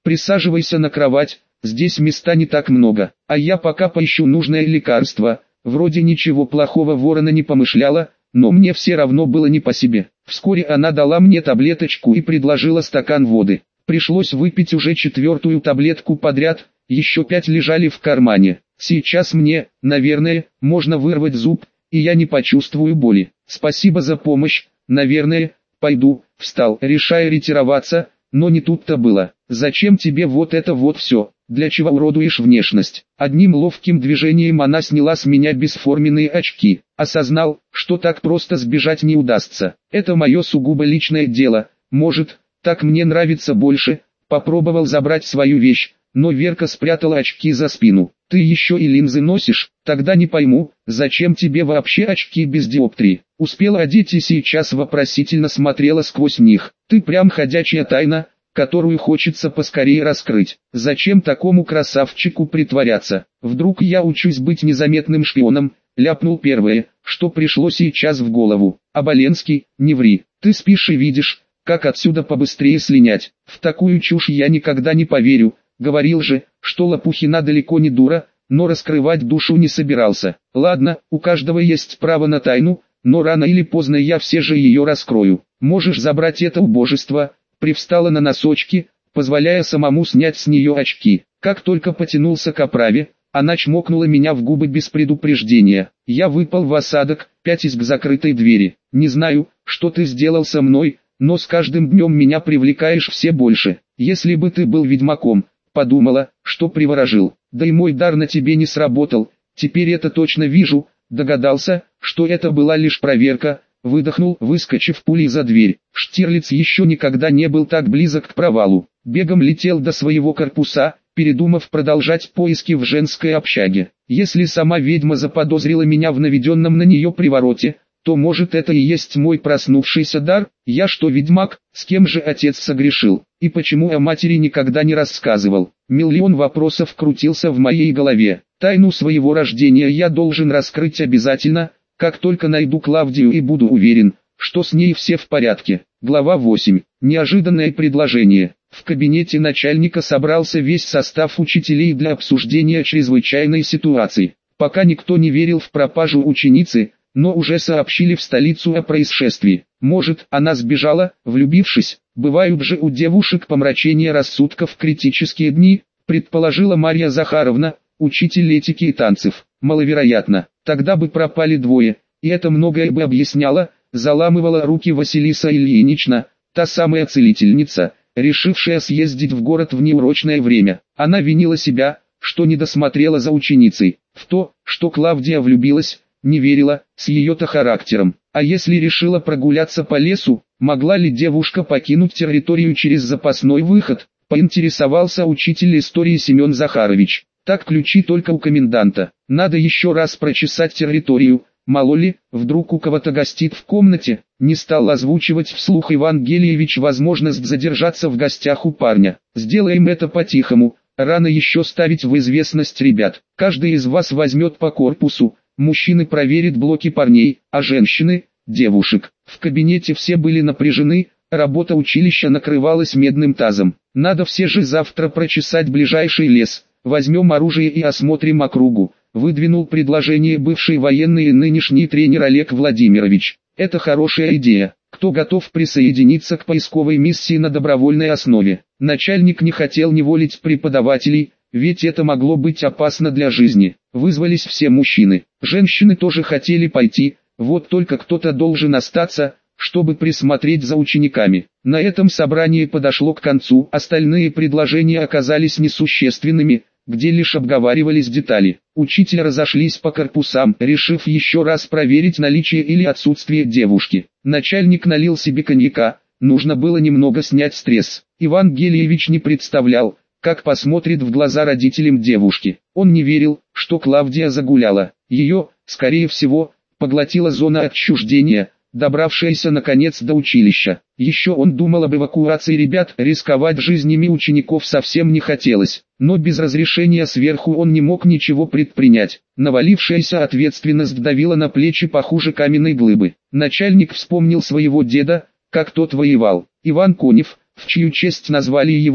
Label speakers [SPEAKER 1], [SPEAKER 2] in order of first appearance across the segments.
[SPEAKER 1] Присаживайся на кровать, здесь места не так много, а я пока поищу нужное лекарство. Вроде ничего плохого ворона не помышляла, но мне все равно было не по себе. Вскоре она дала мне таблеточку и предложила стакан воды. Пришлось выпить уже 4-ю таблетку подряд, еще 5 лежали в кармане. Сейчас мне, наверное, можно вырвать зуб, и я не почувствую боли. Спасибо за помощь, наверное, пойду. Встал, решая ретироваться, но не тут-то было. Зачем тебе вот это вот все? Для чего уродуешь внешность? Одним ловким движением она сняла с меня бесформенные очки. Осознал, что так просто сбежать не удастся. Это мое сугубо личное дело. Может, так мне нравится больше. Попробовал забрать свою вещь, но Верка спрятала очки за спину. Ты еще и линзы носишь? Тогда не пойму, зачем тебе вообще очки без диоптрии? Успела одеть и сейчас вопросительно смотрела сквозь них. Ты прям ходячая тайна, которую хочется поскорее раскрыть. Зачем такому красавчику притворяться? Вдруг я учусь быть незаметным шпионом? Ляпнул первое, что пришло сейчас в голову. Оболенский, не ври, ты спишь и видишь, как отсюда побыстрее слинять. В такую чушь я никогда не поверю. Говорил же, что Лопухина далеко не дура, но раскрывать душу не собирался. Ладно, у каждого есть право на тайну, но рано или поздно я все же ее раскрою. Можешь забрать это убожество. Привстала на носочки, позволяя самому снять с нее очки. Как только потянулся к оправе, она чмокнула меня в губы без предупреждения. Я выпал в осадок, пятясь к закрытой двери. Не знаю, что ты сделал со мной, но с каждым днем меня привлекаешь все больше. Если бы ты был ведьмаком, подумала, что приворожил. Да и мой дар на тебе не сработал, теперь это точно вижу. Догадался, что это была лишь проверка. Выдохнул, выскочив пулей за дверь. Штирлиц еще никогда не был так близок к провалу. Бегом летел до своего корпуса, передумав продолжать поиски в женской общаге. Если сама ведьма заподозрила меня в наведенном на нее привороте, то может это и есть мой проснувшийся дар? Я что, ведьмак? С кем же отец согрешил? И почему о матери никогда не рассказывал? Миллион вопросов крутился в моей голове. Тайну своего рождения я должен раскрыть обязательно, как только найду Клавдию и буду уверен, что с ней все в порядке. Глава 8. Неожиданное предложение. В кабинете начальника собрался весь состав учителей для обсуждения чрезвычайной ситуации. Пока никто не верил в пропажу ученицы, но уже сообщили в столицу о происшествии. Может, она сбежала, влюбившись? Бывают же у девушек помрачения рассудка в критические дни, предположила Марья Захаровна, учитель этики и танцев. Маловероятно, тогда бы пропали двое, и это многое бы объясняло, заламывала руки Василиса Ильинична, та самая целительница, решившая съездить в город в неурочное время. Она винила себя, что не досмотрела за ученицей. В то, что Клавдия влюбилась, не верила, с ее-то характером. А если решила прогуляться по лесу, могла ли девушка покинуть территорию через запасной выход, поинтересовался учитель истории Семен Захарович. Так ключи только у коменданта. Надо еще раз прочесать территорию, мало ли, вдруг у кого-то гостит в комнате. Не стал озвучивать вслух Иван Гелиевич возможность задержаться в гостях у парня. Сделаем это по-тихому, рано еще ставить в известность ребят. Каждый из вас возьмет по корпусу, мужчины проверят блоки парней, а женщины – девушек. В кабинете все были напряжены, работа училища накрывалась медным тазом. Надо все же завтра прочесать ближайший лес. Возьмем оружие и осмотрим округу, выдвинул предложение бывший военный и нынешний тренер Олег Владимирович. Это хорошая идея. Кто готов присоединиться к поисковой миссии на добровольной основе? Начальник не хотел неволить преподавателей, ведь это могло быть опасно для жизни. Вызвались все мужчины. Женщины тоже хотели пойти, вот только кто-то должен остаться, чтобы присмотреть за учениками. На этом собрание подошло к концу, остальные предложения оказались несущественными, где лишь обговаривались детали. Учителя разошлись по корпусам, решив еще раз проверить наличие или отсутствие девушки. Начальник налил себе коньяка, нужно было немного снять стресс. Иван Гелиевич не представлял, как посмотрит в глаза родителям девушки. Он не верил, что Клавдия загуляла. Ее, скорее всего, поглотила зона отчуждения, добравшаяся наконец до училища. Еще он думал об эвакуации ребят, рисковать жизнями учеников совсем не хотелось, но без разрешения сверху он не мог ничего предпринять. Навалившаяся ответственность давила на плечи похуже каменной глыбы. Начальник вспомнил своего деда, как тот воевал. Иван Конев, в чью честь назвали его,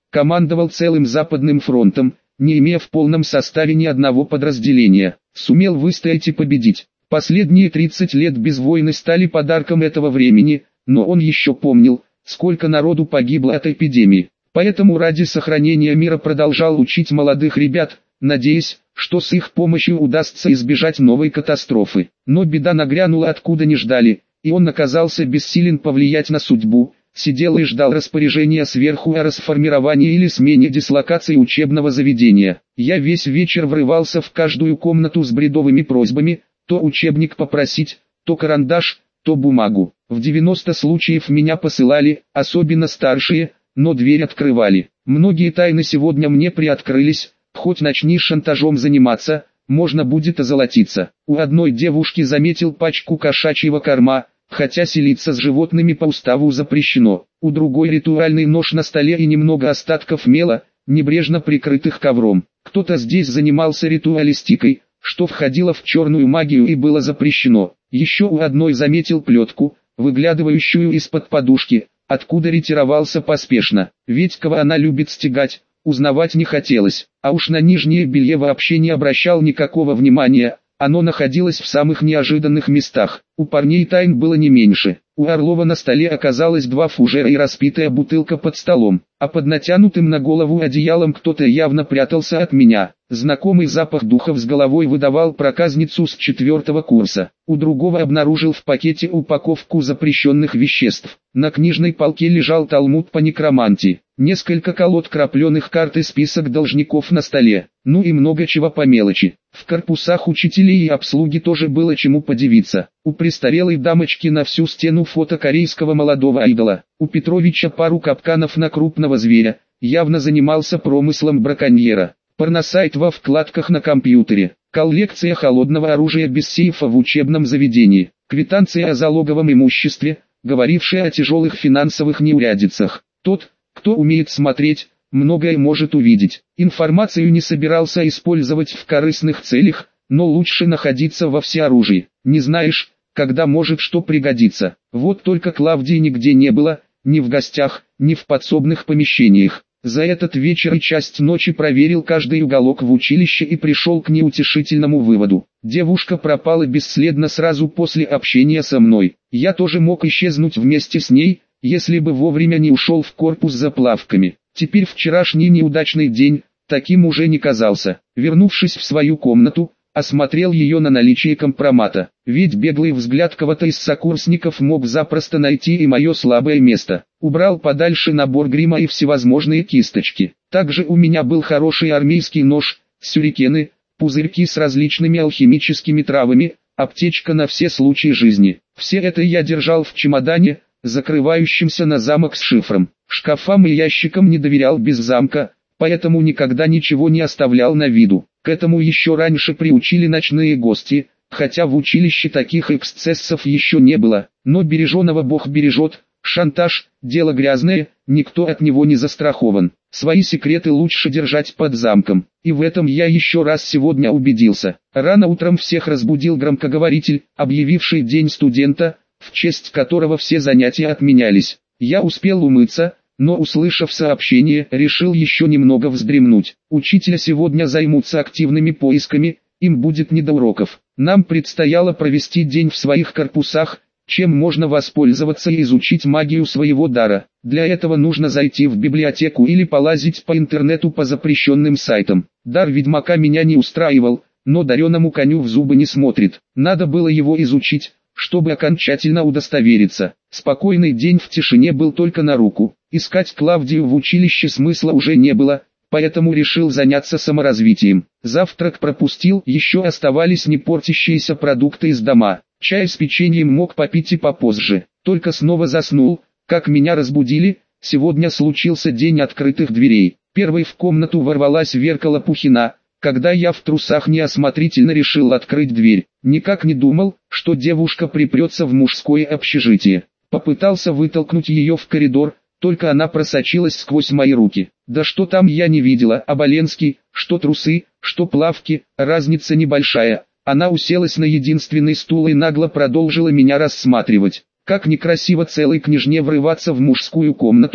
[SPEAKER 1] командовал целым Западным фронтом, не имея в полном составе ни одного подразделения. Сумел выстоять и победить. Последние 30 лет без войны стали подарком этого времени, но он еще помнил, сколько народу погибло от эпидемии. Поэтому ради сохранения мира продолжал учить молодых ребят, надеясь, что с их помощью удастся избежать новой катастрофы. Но беда нагрянула откуда не ждали, и он оказался бессилен повлиять на судьбу, сидел и ждал распоряжения сверху о расформировании или смене дислокации учебного заведения. Я весь вечер врывался в каждую комнату с бредовыми просьбами, то учебник попросить, то карандаш, то бумагу. В 90 случаев меня посылали, особенно старшие, но дверь открывали. Многие тайны сегодня мне приоткрылись, хоть начни шантажом заниматься, можно будет озолотиться. У одной девушки заметил пачку кошачьего корма, хотя селиться с животными по уставу запрещено. У другой ритуальный нож на столе и немного остатков мела, небрежно прикрытых ковром. Кто-то здесь занимался ритуалистикой, что входило в черную магию и было запрещено. Еще у одной заметил плетку, выглядывающую из-под подушки, откуда ретировался поспешно. Ведь кого она любит стягать, узнавать не хотелось. А уж на нижнее белье вообще не обращал никакого внимания, оно находилось в самых неожиданных местах. У парней тайн было не меньше. У Орлова на столе оказалось 2 фужера и распитая бутылка под столом, а под натянутым на голову одеялом кто-то явно прятался от меня. Знакомый запах духов с головой выдавал проказницу с 4-го курса. У другого обнаружил в пакете упаковку запрещенных веществ. На книжной полке лежал талмуд по некромантии, несколько колод крапленых карт и список должников на столе, ну и много чего по мелочи. В корпусах учителей и обслуги тоже было чему подивиться. У престарелой дамочки на всю стену фото корейского молодого идола. У Петровича пару капканов на крупного зверя, явно занимался промыслом браконьера. Порносайт во вкладках на компьютере. Коллекция холодного оружия без сейфа в учебном заведении. Квитанция о залоговом имуществе, говорившая о тяжелых финансовых неурядицах. Тот, кто умеет смотреть, многое может увидеть. Информацию не собирался использовать в корыстных целях, но лучше находиться во всеоружии. Не знаешь, когда может что пригодиться. Вот только Клавдии нигде не было, ни в гостях, ни в подсобных помещениях. За этот вечер и часть ночи проверил каждый уголок в училище и пришел к неутешительному выводу. Девушка пропала бесследно сразу после общения со мной. Я тоже мог исчезнуть вместе с ней, если бы вовремя не ушел в корпус за плавками. Теперь вчерашний неудачный день таким уже не казался. Вернувшись в свою комнату, осмотрел ее на наличие компромата. Ведь беглый взгляд кого-то из сокурсников мог запросто найти и мое слабое место. Убрал подальше набор грима и всевозможные кисточки. Также у меня был хороший армейский нож, сюрикены, пузырьки с различными алхимическими травами, аптечка на все случаи жизни. Все это я держал в чемодане, закрывающемся на замок с шифром. Шкафам и ящикам не доверял без замка, поэтому никогда ничего не оставлял на виду. К этому еще раньше приучили ночные гости, хотя в училище таких эксцессов еще не было. Но береженого Бог бережет, шантаж – дело грязное, никто от него не застрахован. Свои секреты лучше держать под замком. И в этом я еще раз сегодня убедился. Рано утром всех разбудил громкоговоритель, объявивший День студента, в честь которого все занятия отменялись. Я успел умыться, но, услышав сообщение, решил еще немного вздремнуть. Учителя сегодня займутся активными поисками, им будет не до уроков. Нам предстояло провести день в своих корпусах, чем можно воспользоваться и изучить магию своего дара. Для этого нужно зайти в библиотеку или полазить по интернету по запрещенным сайтам. Дар ведьмака меня не устраивал, но дареному коню в зубы не смотрит. Надо было его изучить, чтобы окончательно удостовериться. Спокойный день в тишине был только на руку. Искать Клавдию в училище смысла уже не было, поэтому решил заняться саморазвитием. Завтрак пропустил, еще оставались не портящиеся продукты из дома. Чай с печеньем мог попить и попозже. Только снова заснул, как меня разбудили. Сегодня случился день открытых дверей. Первой в комнату ворвалась Верка Лопухина, когда я в трусах неосмотрительно решил открыть дверь. Никак не думал, что девушка припрется в мужское общежитие. Попытался вытолкнуть ее в коридор, только она просочилась сквозь мои руки. Да что там я не видела, Оболенский, что трусы, что плавки, разница небольшая. Она уселась на единственный стул и нагло продолжила меня рассматривать. Как некрасиво целой княжне врываться в мужскую комнату,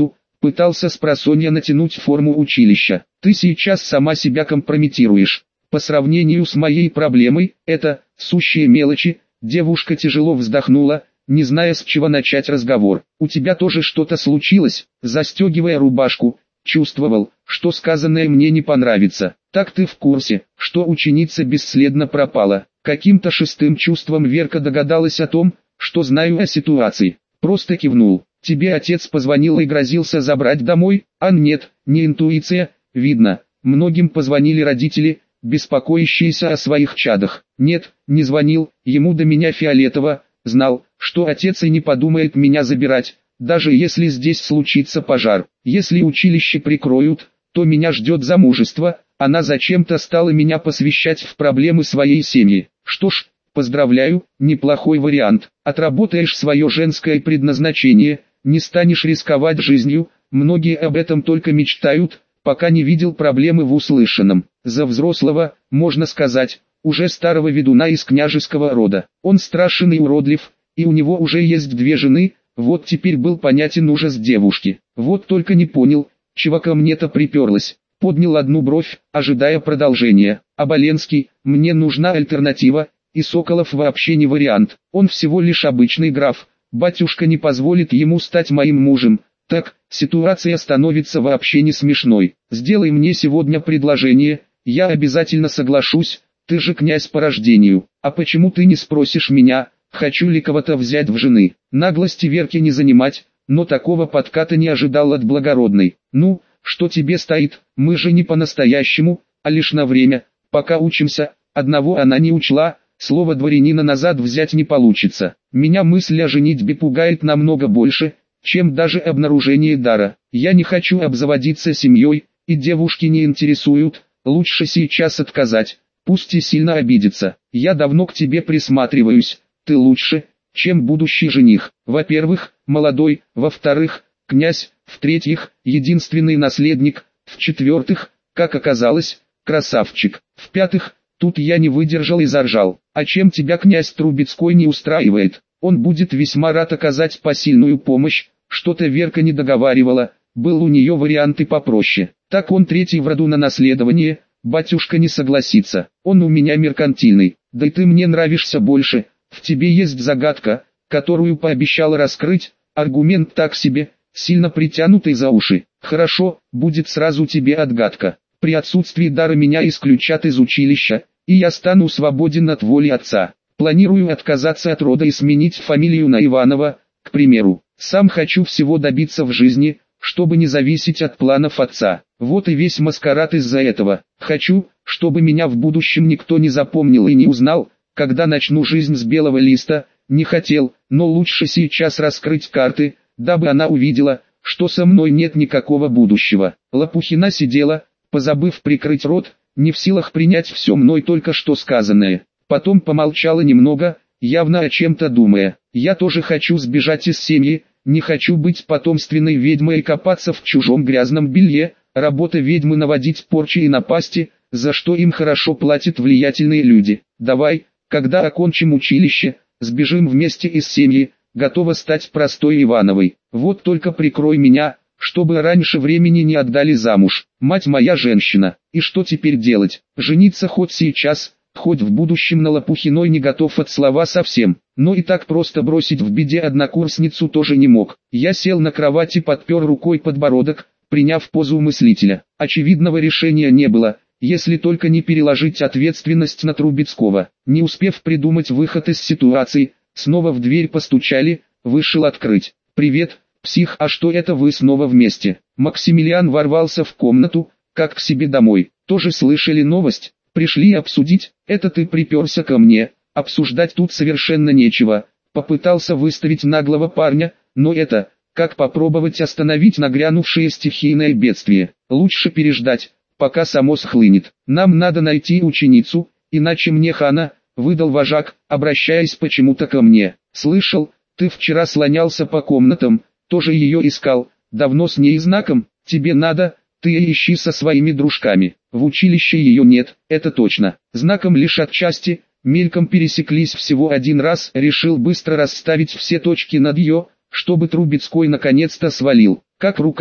[SPEAKER 1] Пытался спросонья натянуть форму училища. Ты сейчас сама себя компрометируешь. По сравнению с моей проблемой, это сущие мелочи. Девушка тяжело вздохнула, не зная, с чего начать разговор. У тебя тоже что-то случилось? Застегивая рубашку, чувствовал, что сказанное мне не понравится. Так ты в курсе, что ученица бесследно пропала? Каким-то шестым чувством Верка догадалась о том, что знаю о ситуации. Просто кивнул. Тебе отец позвонил и грозился забрать домой? А нет, не интуиция, видно. Многим позвонили родители, беспокоящиеся о своих чадах. Нет, не звонил, ему до меня фиолетово. Знал, что отец и не подумает меня забирать, даже если здесь случится пожар. Если училище прикроют, то меня ждет замужество. Она зачем-то стала меня посвящать в проблемы своей семьи. Что ж, поздравляю, неплохой вариант. Отработаешь свое женское предназначение, не станешь рисковать жизнью. Многие об этом только мечтают, пока не видел проблемы в услышанном. За взрослого, можно сказать, уже старого ведуна из княжеского рода. Он страшен и уродлив, и у него уже есть 2 жены, вот теперь был понятен ужас девушки. Вот только не понял, чего ко мне-то приперлось. Поднял одну бровь, ожидая продолжения. Оболенский, мне нужна альтернатива, и Соколов вообще не вариант. Он всего лишь обычный граф, батюшка не позволит ему стать моим мужем. Так, ситуация становится вообще не смешной. Сделай мне сегодня предложение, я обязательно соглашусь. Ты же князь по рождению, а почему ты не спросишь меня, хочу ли кого-то взять в жены? Наглости Верки не занимать, но такого подката не ожидал от благородной. Ну, что тебе стоит, мы же не по-настоящему, а лишь на время, пока учимся. Одного она не учла, слово дворянина назад взять не получится. Меня мысль о женитьбе пугает намного больше, чем даже обнаружение дара. Я не хочу обзаводиться семьей, и девушки не интересуют, лучше сейчас отказать. Пусть и сильно обидится. Я давно к тебе присматриваюсь. Ты лучше, чем будущий жених. Во-первых, молодой. Во-вторых, князь. В-третьих, единственный наследник. В-четвертых, как оказалось, красавчик. В-пятых, тут я не выдержал и заржал. А чем тебя князь Трубецкой не устраивает? Он будет весьма рад оказать посильную помощь. Что-то Верка не договаривала. Был у нее вариант и попроще. Так он 3-й в роду на наследование. Батюшка не согласится, он у меня меркантильный, да и ты мне нравишься больше, в тебе есть загадка, которую пообещал раскрыть, аргумент так себе, сильно притянутый за уши. Хорошо, будет сразу тебе отгадка. При отсутствии дара меня исключат из училища, и я стану свободен от воли отца. Планирую отказаться от рода и сменить фамилию на Иванова, к примеру. Сам хочу всего добиться в жизни, чтобы не зависеть от планов отца. Вот и весь маскарад из-за этого. Хочу, чтобы меня в будущем никто не запомнил и не узнал, когда начну жизнь с белого листа. Не хотел, но лучше сейчас раскрыть карты, дабы она увидела, что со мной нет никакого будущего. Лопухина сидела, позабыв прикрыть рот, не в силах принять все мной только что сказанное. Потом помолчала немного, явно о чем-то думая. Я тоже хочу сбежать из семьи. Не хочу быть потомственной ведьмой и копаться в чужом грязном белье. Работа ведьмы наводить порчи и напасти, за что им хорошо платят влиятельные люди. Давай, когда окончим училище, сбежим вместе из семьи, готова стать простой Ивановой. Вот только прикрой меня, чтобы раньше времени не отдали замуж. Мать моя женщина, и что теперь делать? Жениться хоть сейчас, хоть в будущем на Лопухиной не готов от слова совсем. Но и так просто бросить в беде однокурсницу тоже не мог. Я сел на кровати и подпер рукой подбородок, приняв позу мыслителя. Очевидного решения не было, если только не переложить ответственность на Трубецкого. Не успев придумать выход из ситуации, снова в дверь постучали, вышел открыть. «Привет, псих, а что это вы снова вместе?» Максимилиан ворвался в комнату, как к себе домой. «Тоже слышали новость? Пришли обсудить? Это ты приперся ко мне? Обсуждать тут совершенно нечего». Попытался выставить наглого парня, но это, как попробовать остановить нагрянувшее стихийное бедствие. Лучше переждать, пока само схлынет. Нам надо найти ученицу, иначе мне хана, выдал вожак, обращаясь почему-то ко мне. Слышал, ты вчера слонялся по комнатам, тоже ее искал, давно с ней знаком, тебе надо, ты ищи со своими дружками. В училище ее нет, это точно. Знаком лишь отчасти, мельком пересеклись всего один раз, решил быстро расставить все точки над «ё», чтобы Трубецкой наконец-то свалил. Как рука,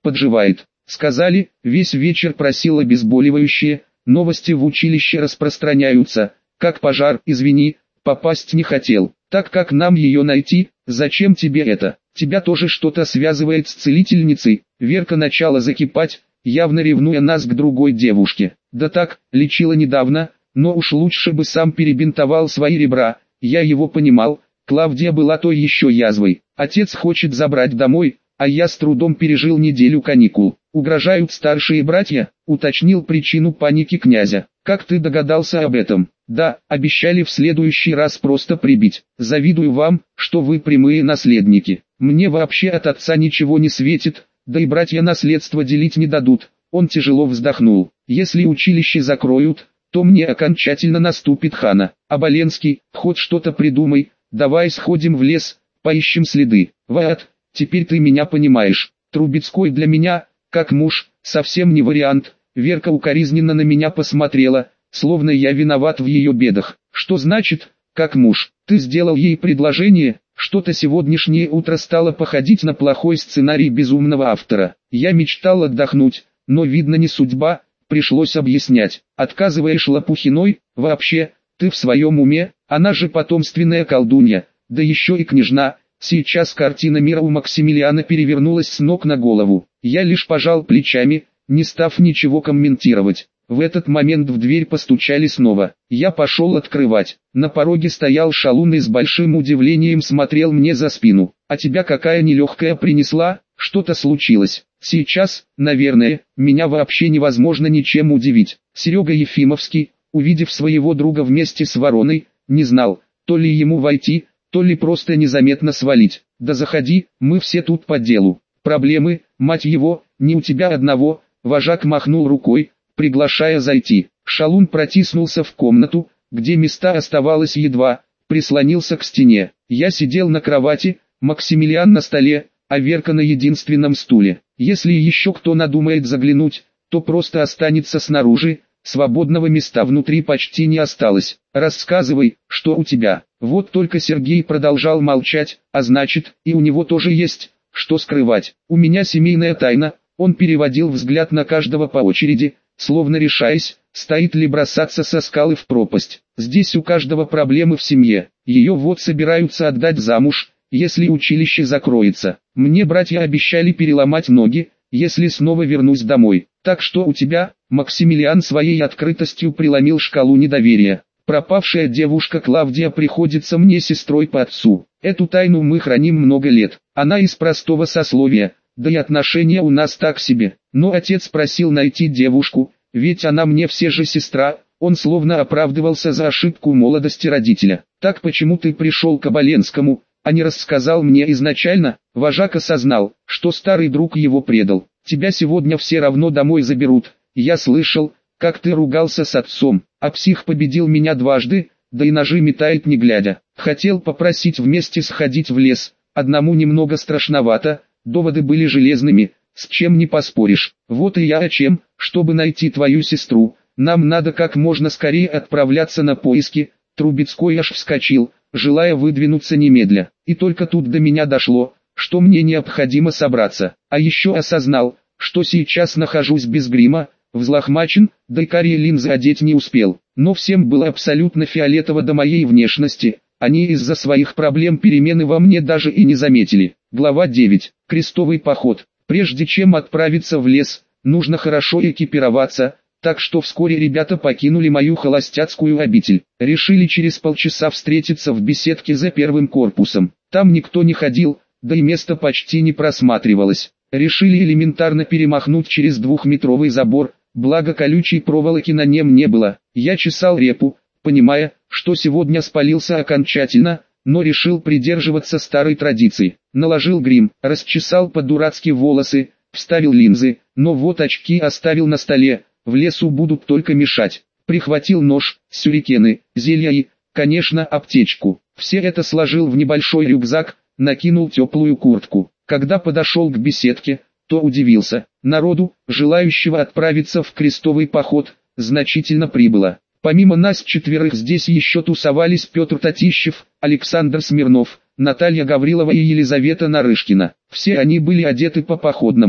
[SPEAKER 1] подживает. Сказали, весь вечер просил обезболивающее, новости в училище распространяются, как пожар, извини, попасть не хотел. Так как нам ее найти, зачем тебе это? Тебя тоже что-то связывает с целительницей. Верка начала закипать, явно ревнуя нас к другой девушке. Да так, лечила недавно, но уж лучше бы сам перебинтовал свои ребра. Я его понимал, Клавдия была той еще язвой. Отец хочет забрать домой, а я с трудом пережил неделю каникул. Угрожают старшие братья, уточнил причину паники князя. Как ты догадался об этом? Да, обещали в следующий раз просто прибить. Завидую вам, что вы прямые наследники. Мне вообще от отца ничего не светит, да и братья наследство делить не дадут. Он тяжело вздохнул. Если училище закроют, то мне окончательно наступит хана. Оболенский, хоть что-то придумай, давай сходим в лес, поищем следы. Вот, теперь ты меня понимаешь. Трубецкой для меня, как муж, совсем не вариант. Верка укоризненно на меня посмотрела, словно я виноват в ее бедах. Что значит, как муж? Ты сделал ей предложение? Что-то сегодняшнее утро стало походить на плохой сценарий безумного автора. Я мечтал отдохнуть, но видно не судьба, пришлось объяснять. Отказываешь Лопухиной? Вообще, ты в своем уме? Она же потомственная колдунья, да еще и княжна. Сейчас картина мира у Максимилиана перевернулась с ног на голову. Я лишь пожал плечами, не став ничего комментировать. В этот момент в дверь постучали снова. Я пошел открывать. На пороге стоял шалун и с большим удивлением смотрел мне за спину. «А тебя какая нелегкая принесла? Что-то случилось?» «Сейчас, наверное, меня вообще невозможно ничем удивить». Серега Ефимовский, увидев своего друга вместе с Вороной, не знал, то ли ему войти, то ли просто незаметно свалить. «Да заходи, мы все тут по делу». «Проблемы, мать его, не у тебя одного», вожак махнул рукой, приглашая зайти. Шалун протиснулся в комнату, где места оставалось едва, прислонился к стене. Я сидел на кровати, Максимилиан на столе, а Верка на единственном стуле. Если еще кто надумает заглянуть, то просто останется снаружи, свободного места внутри почти не осталось. «Рассказывай, что у тебя». Вот только Сергей продолжал молчать, а значит, и у него тоже есть, что скрывать. «У меня семейная тайна». Он переводил взгляд на каждого по очереди, словно решаясь, стоит ли бросаться со скалы в пропасть. Здесь у каждого проблемы в семье. Ее вот собираются отдать замуж, если училище закроется. Мне братья обещали переломать ноги, если снова вернусь домой. Так что у тебя? Максимилиан своей открытостью преломил шкалу недоверия. Пропавшая девушка Клавдия приходится мне сестрой по отцу. Эту тайну мы храним много лет. Она из простого сословия. Да и отношения у нас так себе. Но отец просил найти девушку, ведь она мне все же сестра. Он словно оправдывался за ошибку молодости родителя. Так почему ты пришел к Оболенскому, а не рассказал мне изначально? Вожак осознал, что старый друг его предал. Тебя сегодня все равно домой заберут. Я слышал, как ты ругался с отцом, а псих победил меня дважды, да и ножи метает не глядя. Хотел попросить вместе сходить в лес, одному немного страшновато. Доводы были железными, с чем не поспоришь. Вот и я о чем, чтобы найти твою сестру, нам надо как можно скорее отправляться на поиски. Трубецкой аж вскочил, желая выдвинуться немедля. И только тут до меня дошло, что мне необходимо собраться. А еще осознал, что сейчас нахожусь без грима, взлохмачен, да и карие линзы одеть не успел. Но всем было абсолютно фиолетово до моей внешности. Они из-за своих проблем перемены во мне даже и не заметили. Глава 9. Крестовый поход. Прежде чем отправиться в лес, нужно хорошо экипироваться, так что вскоре ребята покинули мою холостяцкую обитель. Решили через полчаса встретиться в беседке за первым корпусом. Там никто не ходил, да и место почти не просматривалось. Решили элементарно перемахнуть через двухметровый забор, благо колючей проволоки на нем не было. Я чесал репу, понимая, что сегодня спалился окончательно, но решил придерживаться старой традиции. Наложил грим, расчесал по-дурацки волосы, вставил линзы, но вот очки оставил на столе, в лесу будут только мешать. Прихватил нож, сюрикены, зелья и, конечно, аптечку. Все это сложил в небольшой рюкзак, накинул теплую куртку. Когда подошел к беседке, то удивился. Народу, желающего отправиться в крестовый поход, значительно прибыло. Помимо нас четверых здесь еще тусовались Петр Татищев, Александр Смирнов, Наталья Гаврилова и Елизавета Нарышкина. Все они были одеты по-походному,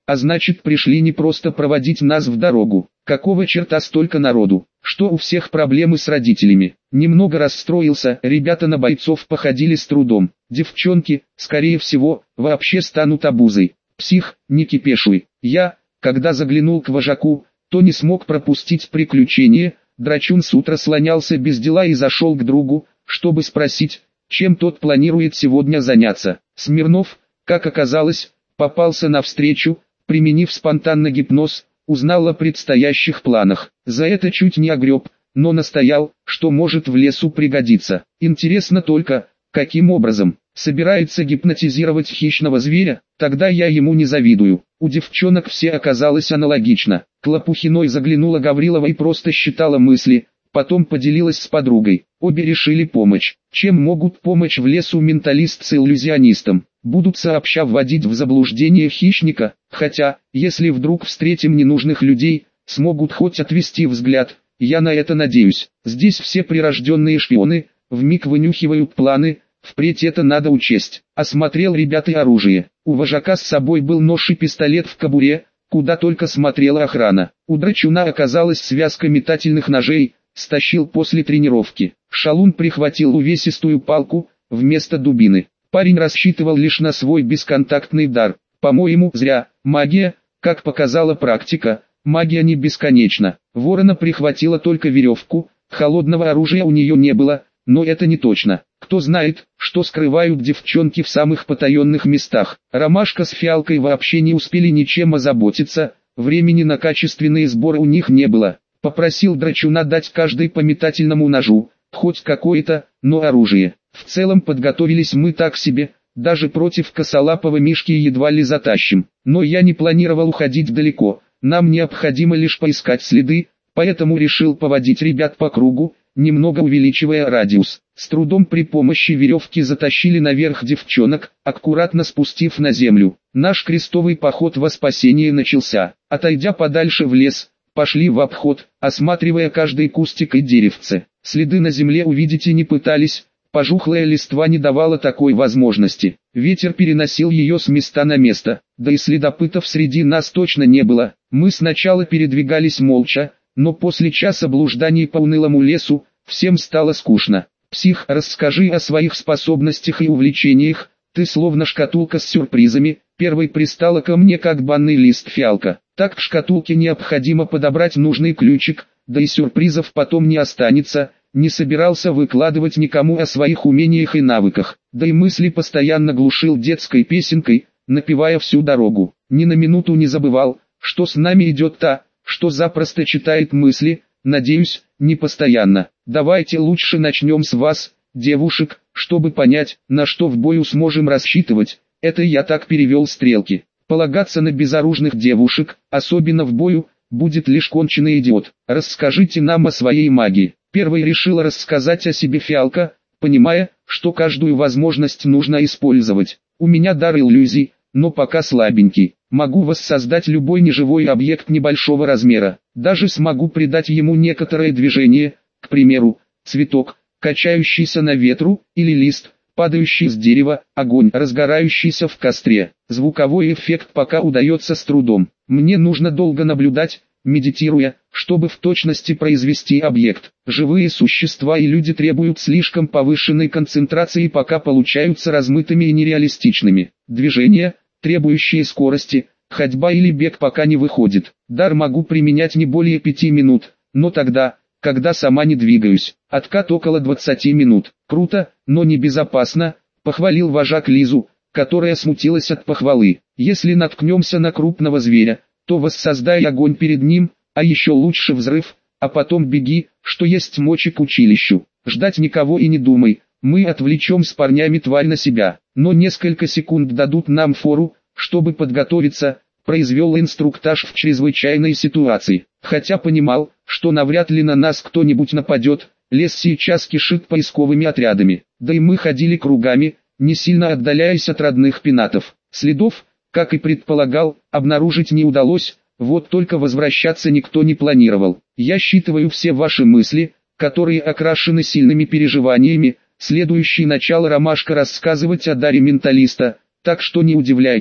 [SPEAKER 1] а значит пришли не просто проводить нас в дорогу. Какого черта столько народу? Что у всех проблемы с родителями? Немного расстроился, ребята на бойцов походили с трудом. Девчонки, скорее всего, вообще станут обузой. Псих, не кипешуй. Я, когда заглянул к вожаку, то не смог пропустить приключение. Драчун с утра слонялся без дела и зашел к другу, чтобы спросить, чем тот планирует сегодня заняться. Смирнов, как оказалось, попался навстречу, применив спонтанный гипноз, узнал о предстоящих планах. За это чуть не огреб, но настоял, что может в лесу пригодиться. Интересно только, каким образом? Собирается гипнотизировать хищного зверя? Тогда я ему не завидую. У девчонок все оказалось аналогично. К Лопухиной заглянула Гаврилова и просто считала мысли, потом поделилась с подругой. Обе решили помочь. Чем могут помочь в лесу менталист с иллюзионистом? Будут сообща вводить в заблуждение хищника, хотя, если вдруг встретим ненужных людей, смогут хоть отвести взгляд, я на это надеюсь. Здесь все прирожденные шпионы, вмиг вынюхивают планы, впредь это надо учесть. Осмотрел ребят и оружие. У вожака с собой был нож и пистолет в кобуре, куда только смотрела охрана. У Драчуна оказалась связка метательных ножей, стащил после тренировки. Шалун прихватил увесистую палку, вместо дубины. Парень рассчитывал лишь на свой бесконтактный дар. По-моему, зря. Магия, как показала практика, магия не бесконечна. Ворона прихватила только веревку, холодного оружия у нее не было, но это не точно. Кто знает, что скрывают девчонки в самых потаенных местах. Ромашка с Фиалкой вообще не успели ничем озаботиться, времени на качественные сборы у них не было. Попросил Драчуна дать каждой по метательному ножу, хоть какое-то, но оружие. В целом подготовились мы так себе, даже против косолапого Мишки едва ли затащим. Но я не планировал уходить далеко, нам необходимо лишь поискать следы, поэтому решил поводить ребят по кругу, немного увеличивая радиус. С трудом при помощи веревки затащили наверх девчонок, аккуратно спустив на землю. Наш крестовый поход во спасение начался. Отойдя подальше в лес, пошли в обход, осматривая каждый кустик и деревце. Следы на земле увидеть и не пытались, пожухлая листва не давала такой возможности. Ветер переносил ее с места на место, да и следопытов среди нас точно не было. Мы сначала передвигались молча, но после часа блужданий по унылому лесу, всем стало скучно. «Псих, расскажи о своих способностях и увлечениях, ты словно шкатулка с сюрпризами», первой пристала ко мне как банный лист Фиалка. Так к шкатулке необходимо подобрать нужный ключик, да и сюрпризов потом не останется. Не собирался выкладывать никому о своих умениях и навыках, да и мысли постоянно глушил детской песенкой, напевая всю дорогу. Ни на минуту не забывал, что с нами идет та, что запросто читает мысли, надеюсь, не постоянно. Давайте лучше начнем с вас, девушек, чтобы понять, на что в бою сможем рассчитывать. Это я так перевел стрелки. Полагаться на безоружных девушек, особенно в бою, будет лишь конченый идиот. Расскажите нам о своей магии. Первой решила рассказать о себе Фиалка, понимая, что каждую возможность нужно использовать. У меня дар иллюзий, но пока слабенький. Могу воссоздать любой неживой объект небольшого размера. Даже смогу придать ему некоторое движение, к примеру, цветок, качающийся на ветру, или лист, падающий с дерева, огонь, разгорающийся в костре. Звуковой эффект пока удается с трудом. Мне нужно долго наблюдать, медитируя, чтобы в точности произвести объект. Живые существа и люди требуют слишком повышенной концентрации и пока получаются размытыми и нереалистичными. Движения, требующие скорости, ходьба или бег пока не выходит. Дар могу применять не более 5 минут, но тогда, когда сама не двигаюсь. Откат около 20 минут. Круто, но небезопасно, похвалил вожак Лизу, которая смутилась от похвалы. Если наткнемся на крупного зверя, то воссоздай огонь перед ним, а еще лучше взрыв, а потом беги, что есть мочи к училищу. Ждать никого и не думай, мы отвлечем с парнями тварь на себя, но несколько секунд дадут нам фору, чтобы подготовиться, произвел инструктаж в чрезвычайной ситуации. Хотя понимал, что навряд ли на нас кто-нибудь нападет, лес сейчас кишит поисковыми отрядами, да и мы ходили кругами, не сильно отдаляясь от родных пенатов. Следов, как и предполагал, обнаружить не удалось, вот только возвращаться никто не планировал. Я считываю все ваши мысли, которые окрашены сильными переживаниями, следующий начало Ромашка рассказывать о даре менталиста, так что не удивляйтесь,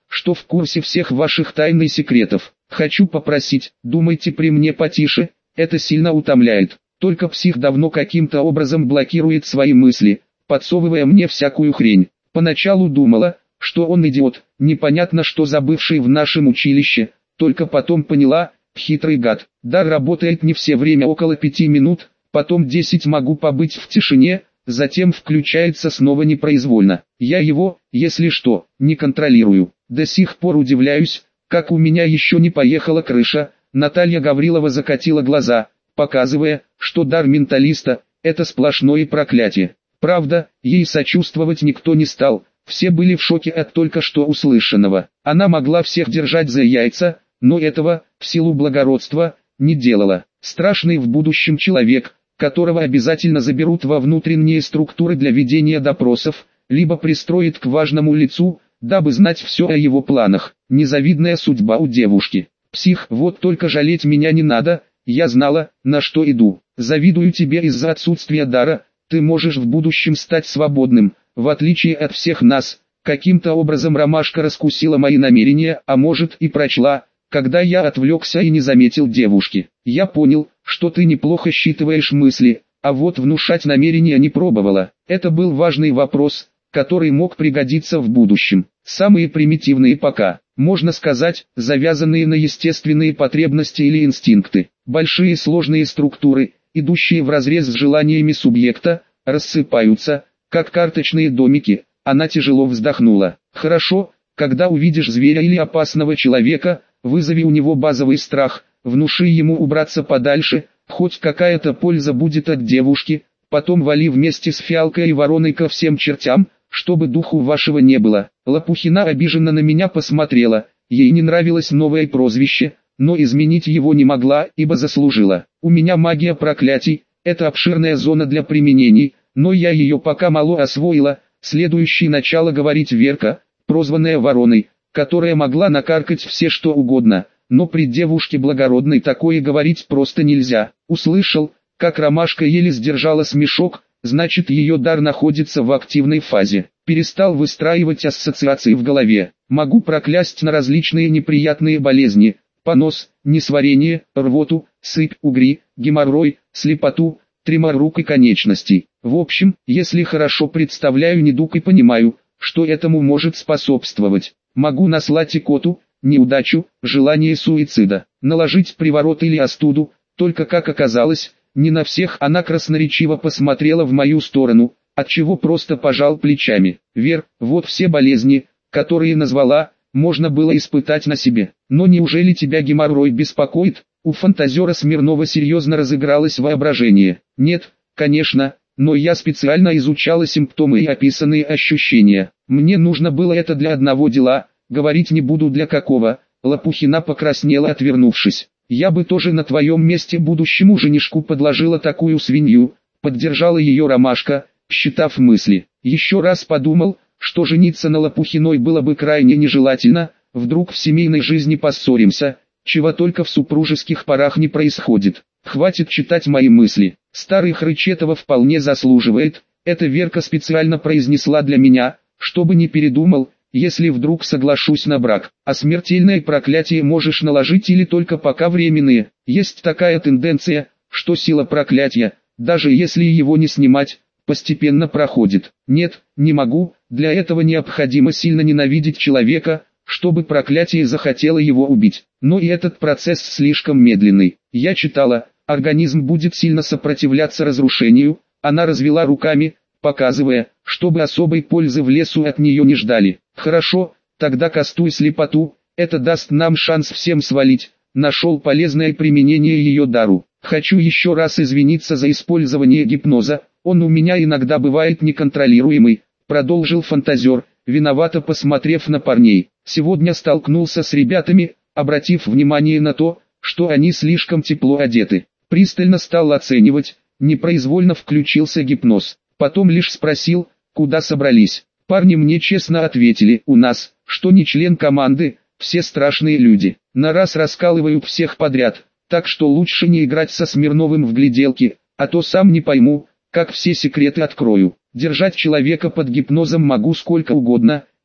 [SPEAKER 1] что в курсе всех ваших тайн и секретов. Хочу попросить, думайте при мне потише, это сильно утомляет. Только псих давно каким-то образом блокирует свои мысли, подсовывая мне всякую хрень. Поначалу думала, что он идиот, непонятно что забывший в нашем училище, только потом поняла, хитрый гад. Дар работает не все время, около 5 минут, потом 10 могу побыть в тишине, затем включается снова непроизвольно. Я его, если что, не контролирую. До сих пор удивляюсь, как у меня еще не поехала крыша. Наталья Гаврилова закатила глаза, показывая, что дар менталиста – это сплошное проклятие. Правда, ей сочувствовать никто не стал, все были в шоке от только что услышанного. Она могла всех держать за яйца, но этого, в силу благородства, не делала. Страшный в будущем человек, которого обязательно заберут во внутренние структуры для ведения допросов, либо пристроят к важному лицу, дабы знать все о его планах. Незавидная судьба у девушки. Псих, вот только жалеть меня не надо, я знала, на что иду. Завидую тебе из-за отсутствия дара, ты можешь в будущем стать свободным, в отличие от всех нас. Каким-то образом ромашка раскусила мои намерения, а может и прочла, когда я отвлекся и не заметил девушки. Я понял, что ты неплохо считываешь мысли, а вот внушать намерения не пробовала. Это был важный вопрос, который мог пригодиться в будущем. Самые примитивные пока, можно сказать, завязанные на естественные потребности или инстинкты. Большие сложные структуры, идущие вразрез с желаниями субъекта, рассыпаются, как карточные домики. Она тяжело вздохнула. Хорошо, когда увидишь зверя или опасного человека, вызови у него базовый страх, внуши ему убраться подальше, хоть какая-то польза будет от девушки, потом вали вместе с Фиалкой и Вороной ко всем чертям, чтобы духу вашего не было. Лопухина обиженно на меня посмотрела, ей не нравилось новое прозвище, но изменить его не могла, ибо заслужила. У меня магия проклятий, это обширная зона для применений, но я ее пока мало освоила. Следующее начало говорить Верка, прозванная Вороной, которая могла накаркать все что угодно, но при девушке благородной такое говорить просто нельзя. Услышал, как Ромашка еле сдержала смешок, значит ее дар находится в активной фазе. Перестал выстраивать ассоциации в голове. Могу проклясть на различные неприятные болезни: понос, несварение, рвоту, сыпь, угри, геморрой, слепоту, тремор рук и конечностей. В общем, если хорошо представляю недуг и понимаю, что этому может способствовать, могу наслать икоту, неудачу, желание суицида, наложить приворот или остуду, только как оказалось, не на всех. Она красноречиво посмотрела в мою сторону, отчего просто пожал плечами. Вер, вот все болезни, которые назвала, можно было испытать на себе. Но неужели тебя геморрой беспокоит? У фантазера Смирнова серьезно разыгралось воображение. Нет, конечно, но я специально изучала симптомы и описанные ощущения. Мне нужно было это для одного дела, говорить не буду для какого. Лопухина покраснела, отвернувшись. Я бы тоже на твоем месте будущему женишку подложила такую свинью, поддержала ее Ромашка, считав мысли. Еще раз подумал, что жениться на Лопухиной было бы крайне нежелательно, вдруг в семейной жизни поссоримся, чего только в супружеских парах не происходит. Хватит читать мои мысли. Старый Хрычетова вполне заслуживает, это Верка специально произнесла для меня, чтобы не передумал, если вдруг соглашусь на брак. А смертельное проклятие можешь наложить или только пока временные. Есть такая тенденция, что сила проклятия, даже если его не снимать, постепенно проходит. Нет, не могу, для этого необходимо сильно ненавидеть человека, чтобы проклятие захотело его убить. Но и этот процесс слишком медленный. Я читала, организм будет сильно сопротивляться разрушению. Она развела руками, показывая, чтобы особой пользы в лесу от нее не ждали. Хорошо, тогда кастуй слепоту, это даст нам шанс всем свалить. Нашел полезное применение ее дару. Хочу еще раз извиниться за использование гипноза, он у меня иногда бывает неконтролируемый, продолжил фантазер, виновато посмотрев на парней. Сегодня столкнулся с ребятами, обратив внимание на то, что они слишком тепло одеты. Пристально стал оценивать, непроизвольно включился гипноз. Потом лишь спросил, куда собрались. Парни мне честно ответили: у нас, что не член команды, все страшные люди. На раз раскалывают всех подряд, так что лучше не играть со Смирновым в гляделки, а то сам не пойму, как все секреты открою. Держать человека под гипнозом могу сколько угодно,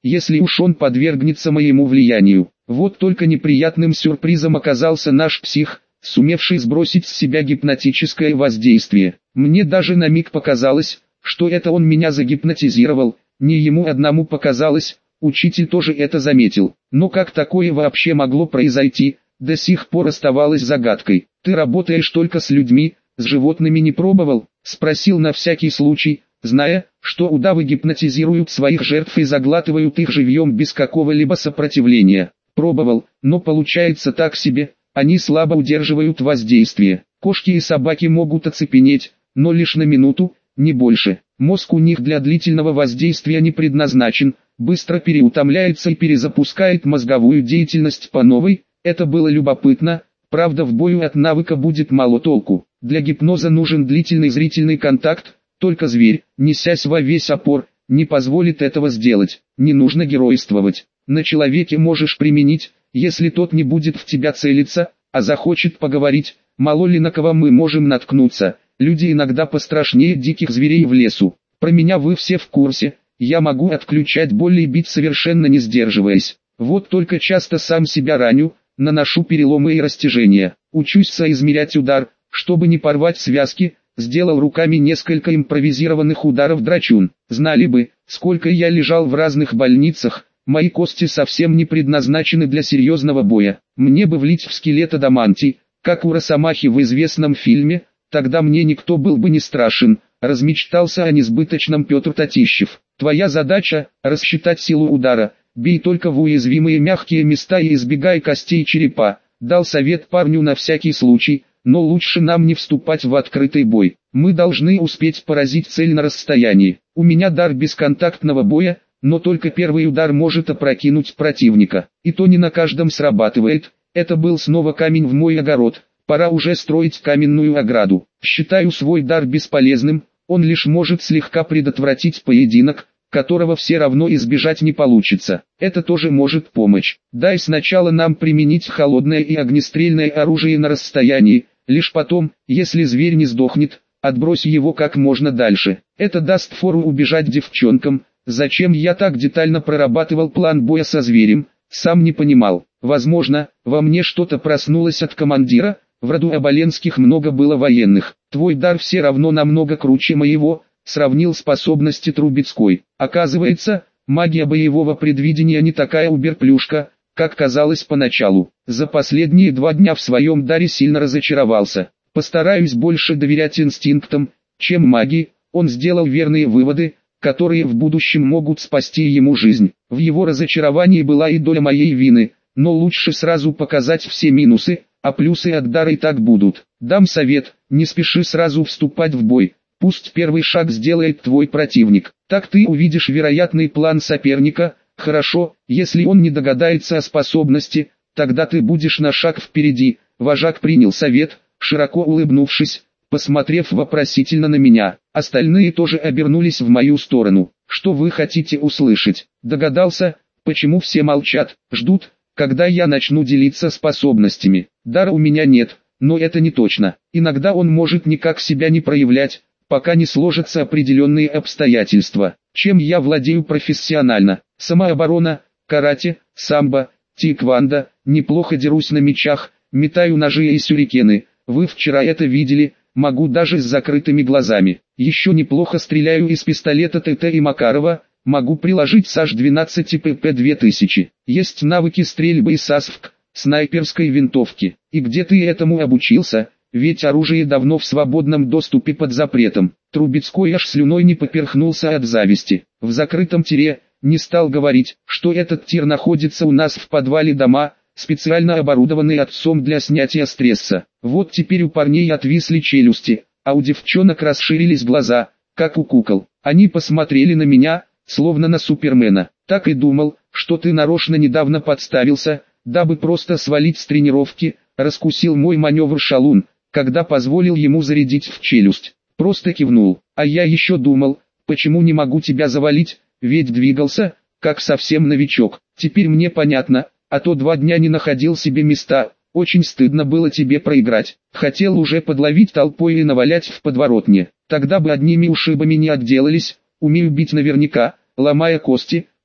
[SPEAKER 1] если уж он подвергнется моему влиянию. Вот только неприятным сюрпризом оказался наш псих, сумевший сбросить с себя гипнотическое воздействие. Мне даже на миг показалось, что это он меня загипнотизировал, не ему одному показалось, учитель тоже это заметил. Но как такое вообще могло произойти, до сих пор оставалось загадкой. «Ты работаешь только с людьми, с животными не пробовал?» — спросил на всякий случай, зная, что удавы гипнотизируют своих жертв и заглатывают их живьем без какого-либо сопротивления. «Пробовал, но получается так себе, они слабо удерживают воздействие. Кошки и собаки могут оцепенеть, но лишь на минуту, не больше. Мозг у них для длительного воздействия не предназначен, быстро переутомляется и перезапускает мозговую деятельность по новой. Это было любопытно, правда в бою от навыка будет мало толку. Для гипноза нужен длительный зрительный контакт, только зверь, несясь во весь опор, не позволит этого сделать. Не нужно геройствовать. На человеке можешь применить, если тот не будет в тебя целиться, а захочет поговорить, мало ли на кого мы можем наткнуться. Люди иногда пострашнее диких зверей в лесу. Про меня вы все в курсе, я могу отключать боль и бить совершенно не сдерживаясь. Вот только часто сам себя раню, наношу переломы и растяжения. Учусь соизмерять удар, чтобы не порвать связки, сделал руками несколько импровизированных ударов драчун. Знали бы, сколько я лежал в разных больницах, мои кости совсем не предназначены для серьезного боя. Мне бы влить в скелет адамантий, как у Росомахи в известном фильме, тогда мне никто был бы не страшен, размечтался о несбыточном Петр Татищев. Твоя задача – рассчитать силу удара, бей только в уязвимые мягкие места и избегай костей черепа. Дал совет парню на всякий случай, но лучше нам не вступать в открытый бой. Мы должны успеть поразить цель на расстоянии. У меня дар бесконтактного боя, но только первый удар может опрокинуть противника. И то не на каждом срабатывает. Это был снова камень в мой огород. Пора уже строить каменную ограду. Считаю свой дар бесполезным, он лишь может слегка предотвратить поединок, которого все равно избежать не получится. Это тоже может помочь. Дай сначала нам применить холодное и огнестрельное оружие на расстоянии, лишь потом, если зверь не сдохнет, отбрось его как можно дальше. Это даст фору убежать девчонкам. Зачем я так детально прорабатывал план боя со зверем, сам не понимал. Возможно, во мне что-то проснулось от командира. В роду Оболенских много было военных. Твой дар все равно намного круче моего, сравнил способности Трубецкой. Оказывается, магия боевого предвидения не такая уберплюшка, как казалось поначалу. За последние 2 дня в своем даре сильно разочаровался. Постараюсь больше доверять инстинктам, чем магии. Он сделал верные выводы, которые в будущем могут спасти ему жизнь. В его разочаровании была и доля моей вины, но лучше сразу показать все минусы, а плюсы от дара и так будут. Дам совет, не спеши сразу вступать в бой, пусть первый шаг сделает твой противник. Так ты увидишь вероятный план соперника. Хорошо, если он не догадается о способности, тогда ты будешь на шаг впереди. Вожак принял совет, широко улыбнувшись, посмотрев вопросительно на меня. Остальные тоже обернулись в мою сторону. Что вы хотите услышать? Догадался, почему все молчат, ждут, когда я начну делиться способностями. Дара у меня нет, но это не точно. Иногда он может никак себя не проявлять, пока не сложатся определенные обстоятельства. Чем я владею профессионально? Самооборона, карате, самбо, тейквондо, неплохо дерусь на мечах, метаю ножи и сюрикены. Вы вчера это видели, могу даже с закрытыми глазами. Еще неплохо стреляю из пистолета ТТ и Макарова. Могу приложить САЖ-12 ПП-2000. Есть навыки стрельбы из САСВК, снайперской винтовки. И где ты этому обучился? Ведь оружие давно в свободном доступе под запретом. Трубецкой аж слюной не поперхнулся от зависти. В закрытом тире, не стал говорить, что этот тир находится у нас в подвале дома, специально оборудованный отцом для снятия стресса. Вот теперь у парней отвисли челюсти, а у девчонок расширились глаза, как у кукол. Они посмотрели на меня, словно на Супермена. Так и думал, что ты нарочно недавно подставился, дабы просто свалить с тренировки, раскусил мой маневр шалун, когда позволил ему зарядить в челюсть. Просто кивнул. А я еще думал, почему не могу тебя завалить, ведь двигался, как совсем новичок. Теперь мне понятно, а то 2 дня не находил себе места, очень стыдно было тебе проиграть. Хотел уже подловить толпой и навалять в подворотне, тогда бы одними ушибами не отделались. Умею бить наверняка, ломая кости,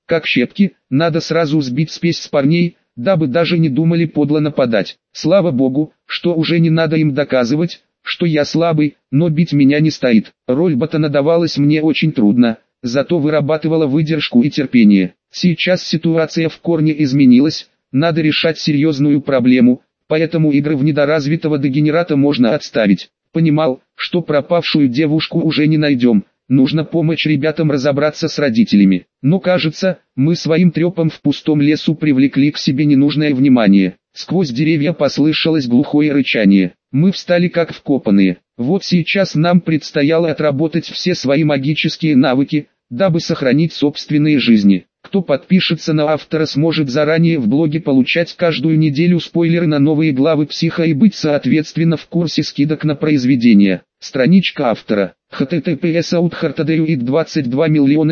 [SPEAKER 1] как щепки, надо сразу сбить спесь с парней, дабы даже не думали подло нападать. Слава богу, что уже не надо им доказывать, что я слабый, но бить меня не стоит. Роль ботана давалась мне очень трудно, зато вырабатывала выдержку и терпение. Сейчас ситуация в корне изменилась, надо решать серьезную проблему, поэтому игры в недоразвитого дегенерата можно отставить. Понимал, что пропавшую девушку уже не найдем, нужно помочь ребятам разобраться с родителями. Но кажется, мы своим трепом в пустом лесу привлекли к себе ненужное внимание. Сквозь деревья послышалось глухое рычание. Мы встали как вкопанные. Вот сейчас нам предстояло отработать все свои магические навыки, дабы сохранить собственные жизни. Кто подпишется на автора, сможет заранее в блоге получать каждую неделю спойлеры на новые главы «Психа» и быть соответственно в курсе скидок на произведения. Страничка автора. https://outhartaderuit 22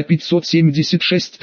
[SPEAKER 1] 576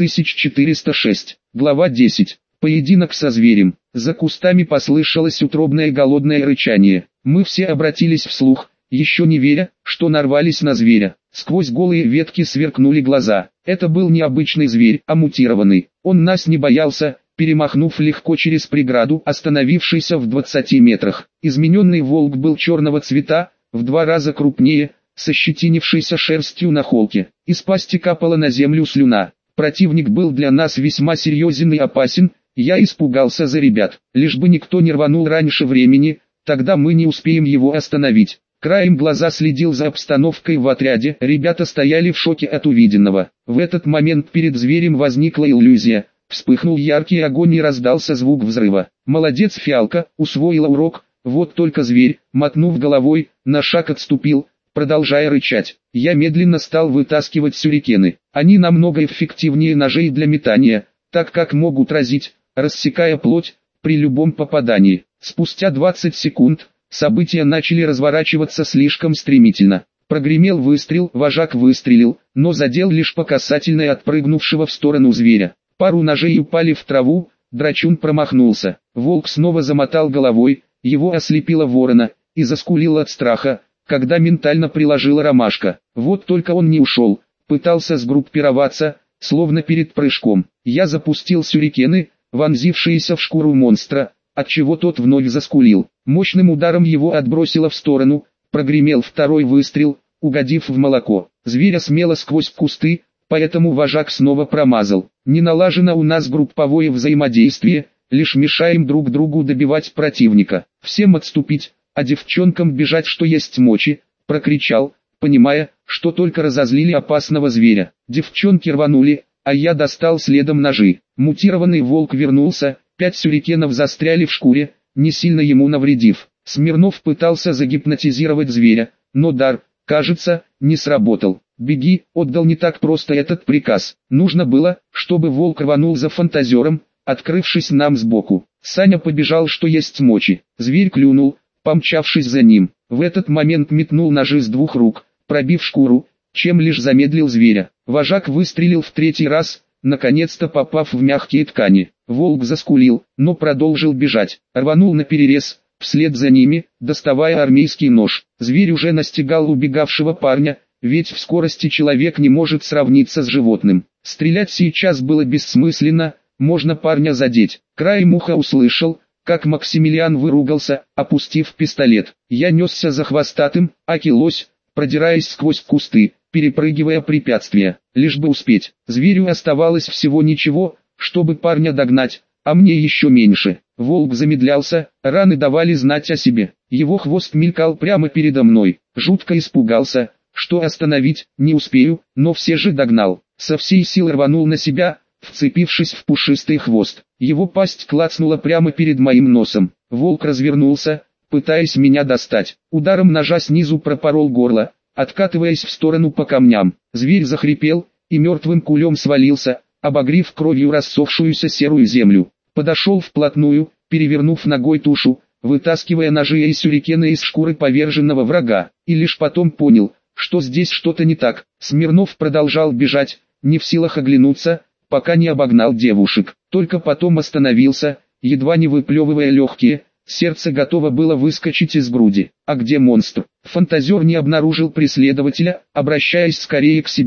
[SPEAKER 1] 406. Глава 10. Поединок со зверем. За кустами послышалось утробное голодное рычание. Мы все обратились вслух, еще не веря, что нарвались на зверя. Сквозь голые ветки сверкнули глаза. Это был не обычный зверь, а мутированный. Он нас не боялся, перемахнув легко через преграду, остановившийся в 20 метрах. Измененный волк был черного цвета, в 2 раза крупнее, с ощетинившейся шерстью на холке. Из пасти капала на землю слюна. Противник был для нас весьма серьезен и опасен, я испугался за ребят. Лишь бы никто не рванул раньше времени, тогда мы не успеем его остановить. Краем глаза следил за обстановкой в отряде, ребята стояли в шоке от увиденного. В этот момент перед зверем возникла иллюзия, вспыхнул яркий огонь и раздался звук взрыва. Молодец Фиалка, усвоила урок, вот только зверь, мотнув головой, на шаг отступил, продолжая рычать. Я медленно стал вытаскивать сюрикены. Они намного эффективнее ножей для метания, так как могут разить, рассекая плоть, при любом попадании. Спустя 20 секунд, события начали разворачиваться слишком стремительно. Прогремел выстрел, вожак выстрелил, но задел лишь по касательной отпрыгнувшего в сторону зверя. Пару ножей упали в траву, драчун промахнулся. Волк снова замотал головой, его ослепила ворона, и заскулил от страха, когда ментально приложила ромашка. Вот только он не ушел, пытался сгруппироваться, словно перед прыжком. Я запустил сюрикены, вонзившиеся в шкуру монстра, отчего тот вновь заскулил. Мощным ударом его отбросило в сторону, прогремел второй выстрел, угодив в молоко. Зверя смело сквозь кусты, поэтому вожак снова промазал. Не налажено у нас групповое взаимодействие, лишь мешаем друг другу добивать противника. Всем отступить, а девчонкам бежать что есть мочи, прокричал, понимая, что только разозлили опасного зверя. Девчонки рванули, а я достал следом ножи. Мутированный волк вернулся, 5 сюрикенов застряли в шкуре, не сильно ему навредив. Смирнов пытался загипнотизировать зверя, но дар, кажется, не сработал. «Беги», отдал не так просто этот приказ. Нужно было, чтобы волк рванул за фантазером, открывшись нам сбоку. Саня побежал что есть мочи. Зверь клюнул, помчавшись за ним. В этот момент метнул ножи с 2 рук, пробив шкуру, чем лишь замедлил зверя. Вожак выстрелил в 3-й раз, наконец-то попав в мягкие ткани. Волк заскулил, но продолжил бежать. Рванул наперерез, вслед за ними, доставая армейский нож. Зверь уже настигал убегавшего парня, ведь в скорости человек не может сравниться с животным. Стрелять сейчас было бессмысленно, можно парня задеть. Краем уха услышал, как Максимилиан выругался, опустив пистолет. Я несся за хвостатым, аки лось, продираясь сквозь кусты, перепрыгивая препятствия, лишь бы успеть. Зверю оставалось всего ничего, чтобы парня догнать, а мне еще меньше. Волк замедлялся, раны давали знать о себе. Его хвост мелькал прямо передо мной. Жутко испугался, что остановить не успею, но все же догнал. Со всей силы рванул на себя, вцепившись в пушистый хвост. Его пасть клацнула прямо перед моим носом. Волк развернулся, пытаясь меня достать. Ударом ножа снизу пропорол горло, откатываясь в сторону по камням. Зверь захрипел и мертвым кулем свалился, обогрев кровью рассохшуюся серую землю. Подошел вплотную, перевернув ногой тушу, вытаскивая ножи и сюрикены из шкуры поверженного врага. И лишь потом понял, что здесь что-то не так. Смирнов продолжал бежать, не в силах оглянуться, пока не обогнал девушек. Только потом остановился, едва не выплевывая легкие, сердце готово было выскочить из груди. А где монстр? Фантазер не обнаружил преследователя, обращаясь скорее к себе,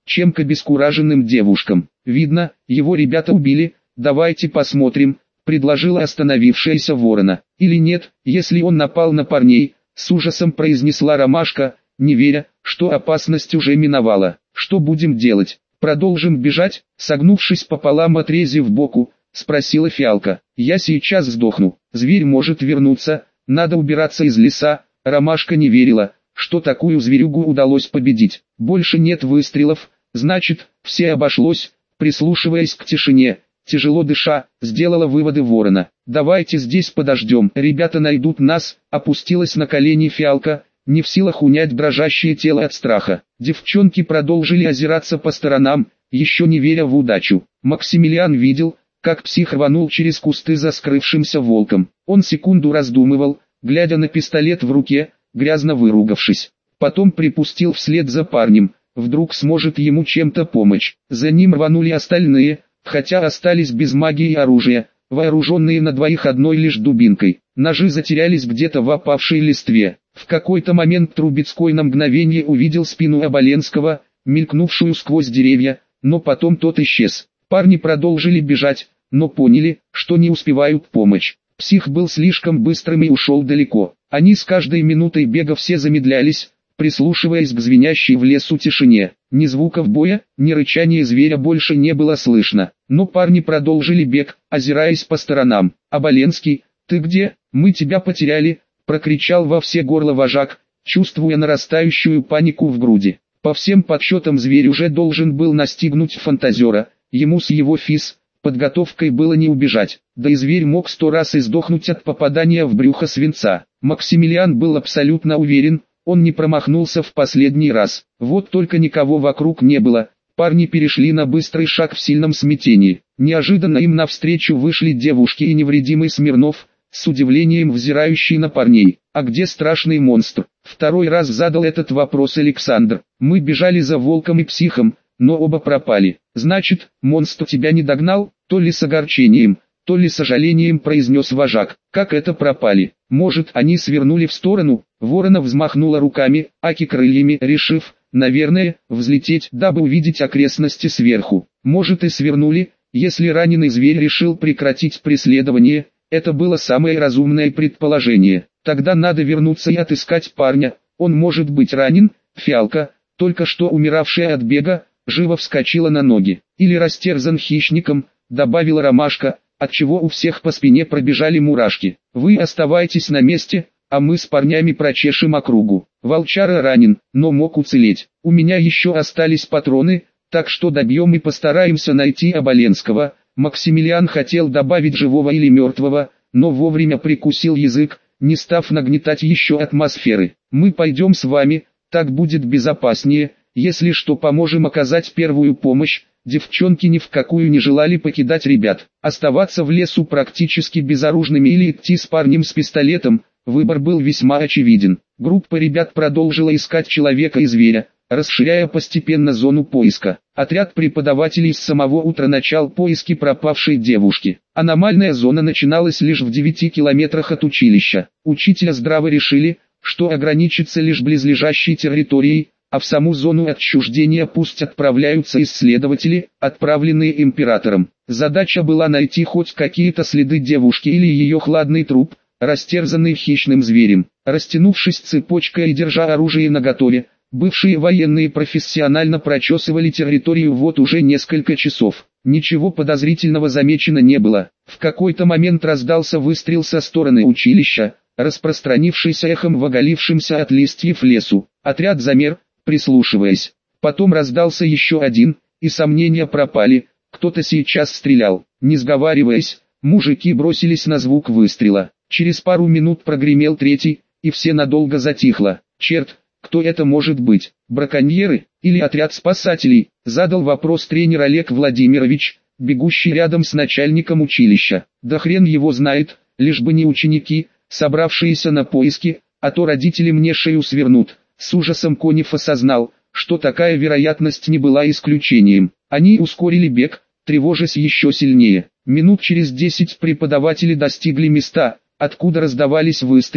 [SPEAKER 1] чем к обескураженным девушкам. «Видно, его ребята убили, давайте посмотрим», — предложила остановившаяся ворона. «Или нет, если он напал на парней», — с ужасом произнесла Ромашка, не веря, что опасность уже миновала. «Что будем делать? Продолжим бежать?» Согнувшись пополам отрезив боку, спросила Фиалка. «Я сейчас сдохну, зверь может вернуться, надо убираться из леса». Ромашка не верила, что такую зверюгу удалось победить. «Больше нет выстрелов, значит, все обошлось», прислушиваясь к тишине, тяжело дыша, сделала выводы ворона. «Давайте здесь подождем, ребята найдут нас», опустилась на колени Фиалка, не в силах унять дрожащее тело от страха. Девчонки продолжили озираться по сторонам, еще не веря в удачу. Максимилиан видел, как псих рванул через кусты за скрывшимся волком. Он секунду раздумывал, глядя на пистолет в руке, грязно выругавшись. Потом припустил вслед за парнем, вдруг сможет ему чем-то помочь. За ним рванули остальные, хотя остались без магии и оружия, вооруженные на двоих одной лишь дубинкой. Ножи затерялись где-то в опавшей листве. В какой-то момент Трубецкой на мгновение увидел спину Оболенского, мелькнувшую сквозь деревья, но потом тот исчез. Парни продолжили бежать, но поняли, что не успевают помочь. Псих был слишком быстрым и ушел далеко. Они с каждой минутой бега все замедлялись, прислушиваясь к звенящей в лесу тишине. Ни звуков боя, ни рычания зверя больше не было слышно. Но парни продолжили бег, озираясь по сторонам. «Оболенский, ты где? Мы тебя потеряли!» — прокричал во все горло вожак, чувствуя нарастающую панику в груди. По всем подсчетам зверь уже должен был настигнуть фантазера, ему с его подготовкой было не убежать, да и зверь мог 100 раз издохнуть от попадания в брюхо свинца. Максимилиан был абсолютно уверен, он не промахнулся в последний раз. Вот только никого вокруг не было, парни перешли на быстрый шаг в сильном смятении. Неожиданно им навстречу вышли девушки и невредимый Смирнов, с удивлением взирающий на парней. «А где страшный монстр?» Второй раз задал этот вопрос Александр. «Мы бежали за волком и психом, но оба пропали». «Значит, монстр тебя не догнал?» То ли с огорчением, то ли с сожалением произнес вожак. «Как это пропали? Может, они свернули в сторону?» Ворона взмахнула руками, аки крыльями, решив, наверное, взлететь, дабы увидеть окрестности сверху. Может, и свернули, если раненый зверь решил прекратить преследование. Это было самое разумное предположение. Тогда надо вернуться и отыскать парня. Он может быть ранен. Фиалка, только что умиравшая от бега, живо вскочила на ноги. Или растерзан хищником, добавила Ромашка, отчего у всех по спине пробежали мурашки. «Вы оставайтесь на месте, а мы с парнями прочешем округу. Волчара ранен, но мог уцелеть. У меня еще остались патроны, так что добьем и постараемся найти Оболенского». Максимилиан хотел добавить живого или мертвого, но вовремя прикусил язык, не став нагнетать еще атмосферы. «Мы пойдем с вами, так будет безопаснее, если что поможем оказать первую помощь». Девчонки ни в какую не желали покидать ребят. Оставаться в лесу практически безоружными или идти с парнем с пистолетом, выбор был весьма очевиден. Группа ребят продолжила искать человека и зверя, расширяя постепенно зону поиска. Отряд преподавателей с самого утра начал поиски пропавшей девушки. Аномальная зона начиналась лишь в 9 километрах от училища. Учителя здраво решили, что ограничится лишь близлежащей территорией, а в саму зону отчуждения пусть отправляются исследователи, отправленные императором. Задача была найти хоть какие-то следы девушки или ее хладный труп, растерзанный хищным зверем. Растянувшись цепочкой и держа оружие наготове, бывшие военные профессионально прочесывали территорию вот уже несколько часов. Ничего подозрительного замечено не было. В какой-то момент раздался выстрел со стороны училища, распространившийся эхом в оголившемся от листьев лесу. Отряд замер, прислушиваясь. Потом раздался еще один, и сомнения пропали, кто-то сейчас стрелял. Не сговариваясь, мужики бросились на звук выстрела. Через пару минут прогремел третий, и все надолго затихло. «Черт, кто это может быть? Браконьеры или отряд спасателей?» Задал вопрос тренер Олег Владимирович, бегущий рядом с начальником училища. «Да хрен его знает, лишь бы не ученики, собравшиеся на поиски, а то родители мне шею свернут». С ужасом Конев осознал, что такая вероятность не была исключением. Они ускорили бег, тревожась еще сильнее. Минут через 10 преподаватели достигли места, откуда раздавались выстрелы,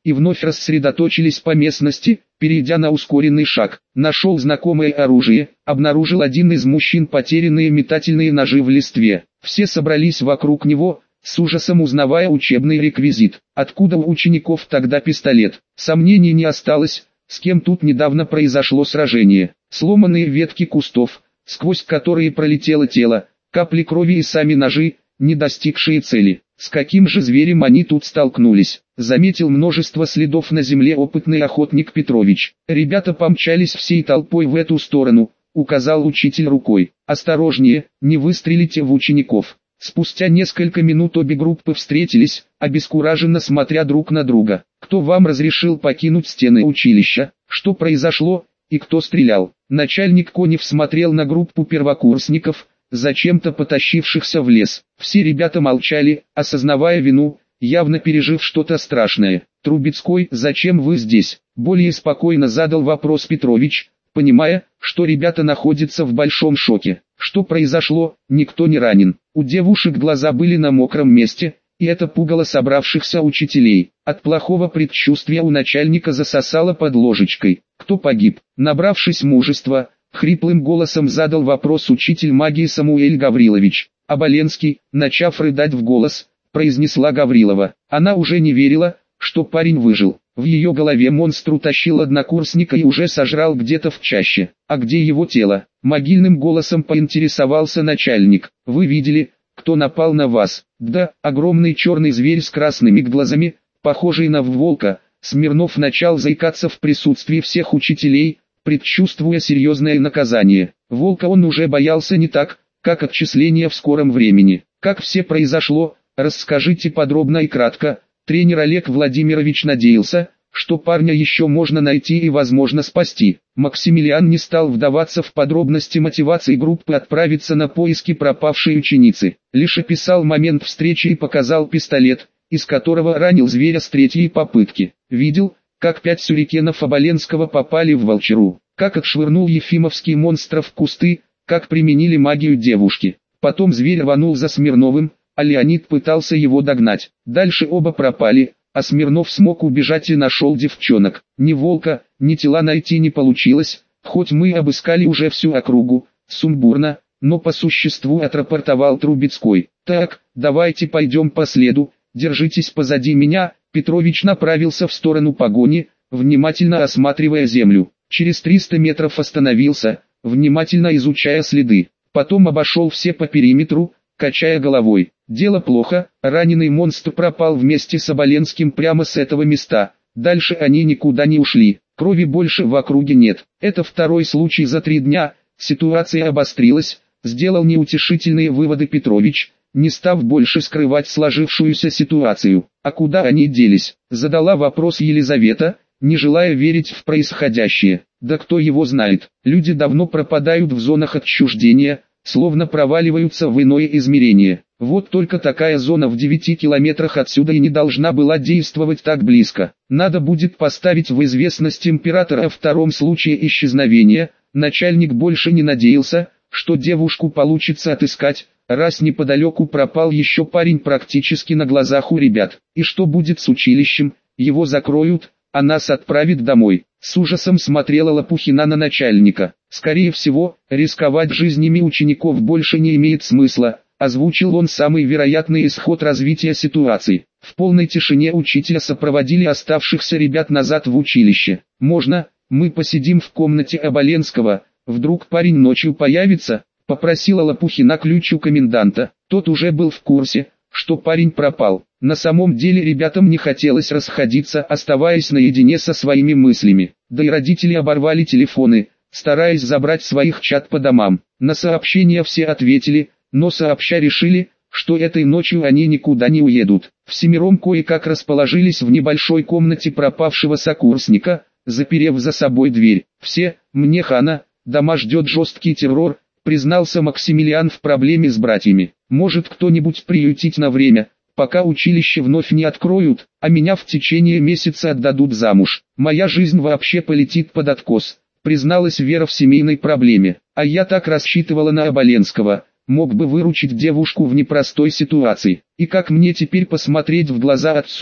[SPEAKER 1] и вновь рассредоточились по местности, перейдя на ускоренный шаг. Нашел знакомое оружие, обнаружил один из мужчин потерянные метательные ножи в листве. Все собрались вокруг него, с ужасом узнавая учебный реквизит. Откуда у учеников тогда пистолет? Сомнений не осталось, с кем тут недавно произошло сражение. Сломанные ветки кустов, сквозь которые пролетело тело, капли крови и сами ножи, не достигшие цели. С каким же зверем они тут столкнулись? Заметил множество следов на земле опытный охотник Петрович. Ребята помчались всей толпой в эту сторону, указал учитель рукой. Осторожнее, не выстрелите в учеников. Спустя несколько минут обе группы встретились, обескураженно смотря друг на друга. Кто вам разрешил покинуть стены училища? Что произошло? И кто стрелял? Начальник Конев смотрел на группу первокурсников, зачем-то потащившихся в лес. Все ребята молчали, осознавая вину, явно пережив что-то страшное. Трубецкой, зачем вы здесь? Более спокойно задал вопрос Петрович, понимая, что ребята находятся в большом шоке. Что произошло? Никто не ранен. У девушек глаза были на мокром месте, и это пугало собравшихся учителей. От плохого предчувствия у начальника засосало под ложечкой. Кто погиб? Набравшись мужества, хриплым голосом задал вопрос учитель магии Самуэль Гаврилович. Оболенский, начав рыдать в голос, произнесла Гаврилова. Она уже не верила, что парень выжил. В ее голове монстр утащил однокурсника и уже сожрал где-то в чаще. А где его тело? Могильным голосом поинтересовался начальник. Вы видели, кто напал на вас? Да, огромный черный зверь с красными глазами, похожий на волка. Смирнов начал заикаться в присутствии всех учителей, предчувствуя серьезное наказание. Волка он уже боялся не так, как отчисление в скором времени. Как все произошло, расскажите подробно и кратко. Тренер Олег Владимирович надеялся, что парня еще можно найти и возможно спасти. Максимилиан не стал вдаваться в подробности мотивации группы отправиться на поиски пропавшей ученицы. Лишь описал момент встречи и показал пистолет, из которого ранил зверя с третьей попытки. Видел, как 5 сюрикенов Оболенского попали в волчару, как отшвырнул Ефимовский монстра в кусты, как применили магию девушки. Потом зверь рванул за Смирновым, а Леонид пытался его догнать. Дальше оба пропали, а Смирнов смог убежать и нашел девчонок. Ни волка, ни тела найти не получилось, хоть мы обыскали уже всю округу, сумбурно, но по существу отрапортовал Трубецкой. Так, давайте пойдем по следу, держитесь позади меня. Петрович направился в сторону погони, внимательно осматривая землю. Через 300 метров остановился, внимательно изучая следы. Потом обошел все по периметру, качая головой. Дело плохо, раненый монстр пропал вместе с Оболенским прямо с этого места. Дальше они никуда не ушли. Крови больше в округе нет. Это второй случай за 3 дня. Ситуация обострилась, сделал неутешительные выводы Петрович, не став больше скрывать сложившуюся ситуацию. А куда они делись? Задала вопрос Елизавета, не желая верить в происходящее. Да кто его знает. Люди давно пропадают в зонах отчуждения, словно проваливаются в иное измерение. Вот только такая зона в 9 километрах отсюда и не должна была действовать так близко. Надо будет поставить в известность императора о втором случае исчезновения. Начальник больше не надеялся, что девушку получится отыскать, раз неподалеку пропал еще парень практически на глазах у ребят. И что будет с училищем? Его закроют, а нас отправят домой. С ужасом смотрела Лопухина на начальника. Скорее всего, рисковать жизнями учеников больше не имеет смысла, озвучил он самый вероятный исход развития ситуации. В полной тишине учителя сопроводили оставшихся ребят назад в училище. «Можно, мы посидим в комнате Оболенского, вдруг парень ночью появится?» — попросила Лопухина ключ у коменданта. Тот уже был в курсе, что парень пропал. На самом деле ребятам не хотелось расходиться, оставаясь наедине со своими мыслями. Да и родители оборвали телефоны, стараясь забрать своих чад по домам. На сообщения все ответили, но сообща решили, что этой ночью они никуда не уедут. Всемиром кое-как расположились в небольшой комнате пропавшего сокурсника, заперев за собой дверь. «Все, мне хана, дома ждет жесткий террор», признался Максимилиан в проблеме с братьями. «Может кто-нибудь приютить на время, пока училище вновь не откроют, а меня в течение месяца отдадут замуж. Моя жизнь вообще полетит под откос», призналась Вера в семейной проблеме. «А я так рассчитывала на Оболенского, мог бы выручить девушку в непростой ситуации. И как мне теперь посмотреть в глаза отцу,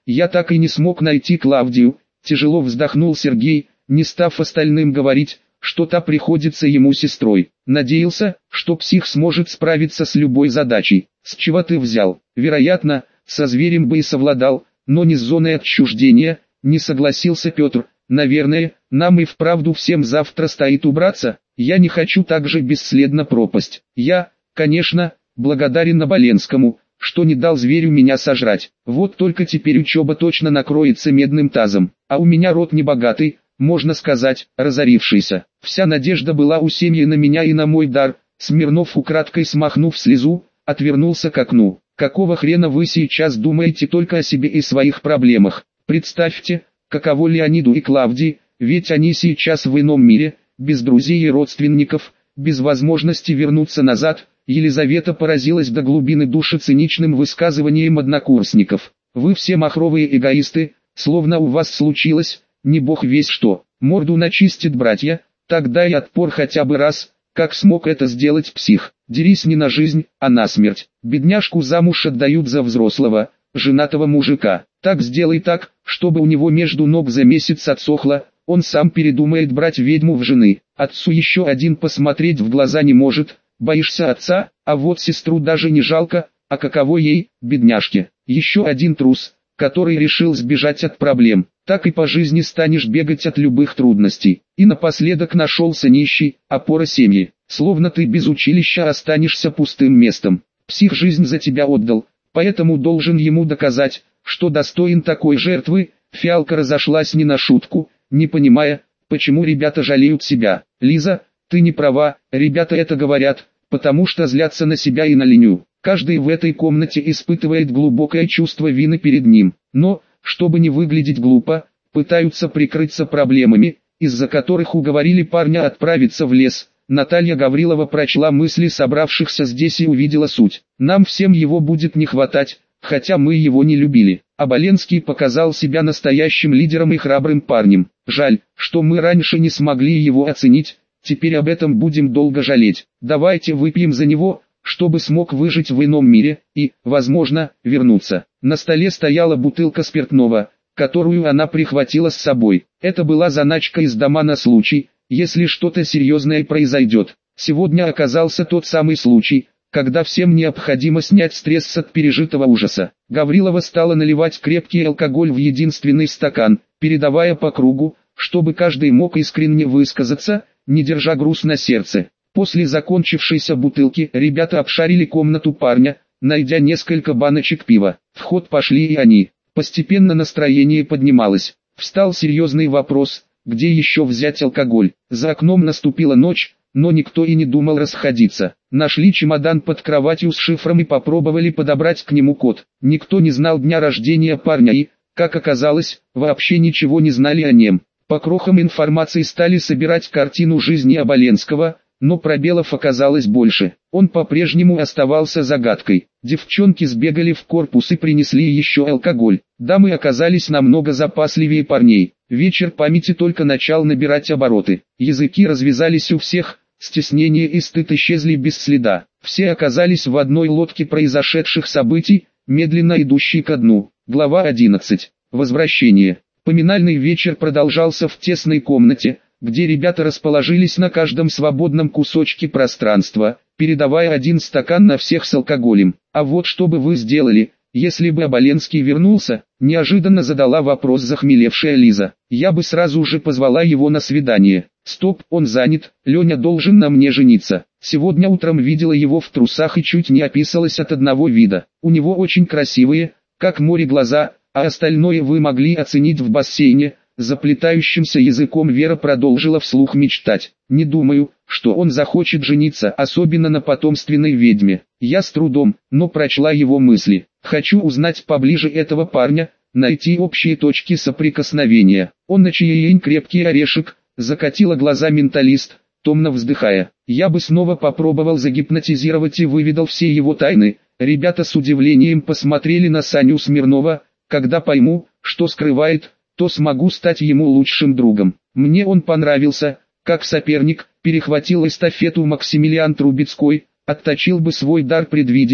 [SPEAKER 1] Я так и не смог найти Клавдию, тяжело вздохнул Сергей, не став остальным говорить, что та приходится ему сестрой. Надеялся, что псих сможет справиться с любой задачей. С чего ты взял? Вероятно, со зверем бы и совладал, но не с зоной отчуждения, не согласился Петр. Наверное, нам и вправду всем завтра стоит убраться. Я не хочу так же бесследно пропасть. Я, конечно, благодарен Оболенскому, что не дал зверю меня сожрать. Вот только теперь учеба точно накроется медным тазом. А у меня род небогатый, можно сказать, разорившийся. Вся надежда была у семьи на меня и на мой дар. Смирнов, украдкой смахнув слезу, отвернулся к окну. Какого хрена вы сейчас думаете только о себе и своих проблемах? Представьте, каково Леониду и Клавдии, ведь они сейчас в ином мире, без друзей и родственников, без возможности вернуться назад. Елизавета поразилась до глубины души циничным высказыванием однокурсников. Вы все махровые эгоисты, словно у вас случилось, не бог весь что. Морду начистит братья, тогда и отпор хотя бы раз, как смог это сделать псих. Дерись не на жизнь, а на смерть. Бедняжку замуж отдают за взрослого, женатого мужика. Так сделай так, чтобы у него между ног за месяц отсохло, он сам передумает брать ведьму в жены. Отцу еще один посмотреть в глаза не может, боишься отца, а вот сестру даже не жалко, а каково ей, бедняжке. Еще один трус, который решил сбежать от проблем. Так и по жизни станешь бегать от любых трудностей. И напоследок нашелся нищий, опора семьи. Словно ты без училища останешься пустым местом. Псих жизнь за тебя отдал, поэтому должен ему доказать, что достоин такой жертвы. Фиалка разошлась не на шутку, не понимая, почему ребята жалеют себя. Лиза, ты не права, ребята это говорят, потому что злятся на себя и на Леню. Каждый в этой комнате испытывает глубокое чувство вины перед ним, но, чтобы не выглядеть глупо, пытаются прикрыться проблемами, из-за которых уговорили парня отправиться в лес. Наталья Гаврилова прочла мысли собравшихся здесь и увидела суть. Нам всем его будет не хватать, хотя мы его не любили. Оболенский показал себя настоящим лидером и храбрым парнем. Жаль, что мы раньше не смогли его оценить, теперь об этом будем долго жалеть. Давайте выпьем за него, чтобы смог выжить в ином мире и, возможно, вернуться. На столе стояла бутылка спиртного, которую она прихватила с собой. Это была заначка из дома на случай, если что-то серьезное произойдет. Сегодня оказался тот самый случай, когда всем необходимо снять стресс от пережитого ужаса. Гаврилова стала наливать крепкий алкоголь в единственный стакан, передавая по кругу, чтобы каждый мог искренне высказаться, не держа груз на сердце. После закончившейся бутылки ребята обшарили комнату парня, найдя несколько баночек пива. В ход пошли и они. Постепенно настроение поднималось. Встал серьезный вопрос, где еще взять алкоголь. За окном наступила ночь, но никто и не думал расходиться. Нашли чемодан под кроватью с шифром и попробовали подобрать к нему код. Никто не знал дня рождения парня и, как оказалось, вообще ничего не знали о нем. По крохам информации стали собирать картину жизни Оболенского, но пробелов оказалось больше. Он по-прежнему оставался загадкой. Девчонки сбегали в корпус и принесли еще алкоголь. Дамы оказались намного запасливее парней. Вечер памяти только начал набирать обороты. Языки развязались у всех, стеснение и стыд исчезли без следа. Все оказались в одной лодке произошедших событий, медленно идущей ко дну. Глава 11. Возвращение. Поминальный вечер продолжался в тесной комнате, где ребята расположились на каждом свободном кусочке пространства, передавая один стакан на всех с алкоголем. А вот что бы вы сделали, если бы Оболенский вернулся, неожиданно задала вопрос захмелевшая Лиза. Я бы сразу же позвала его на свидание. Стоп, он занят, Леня должен на мне жениться. Сегодня утром видела его в трусах и чуть не описалась от одного вида. У него очень красивые, как море глаза, а остальное вы могли оценить в бассейне. Заплетающимся языком Вера продолжила вслух мечтать. Не думаю, что он захочет жениться, особенно на потомственной ведьме. Я с трудом, но прочла его мысли. Хочу узнать поближе этого парня, найти общие точки соприкосновения. Он на чаелень крепкий орешек, закатила глаза менталист, томно вздыхая. Я бы снова попробовал загипнотизировать и выведал все его тайны. Ребята с удивлением посмотрели на Саню Смирнова. Когда пойму, что скрывает, то смогу стать ему лучшим другом. Мне он понравился, как соперник, перехватил эстафету Максимилиан Трубецкой, отточил бы свой дар предвидения,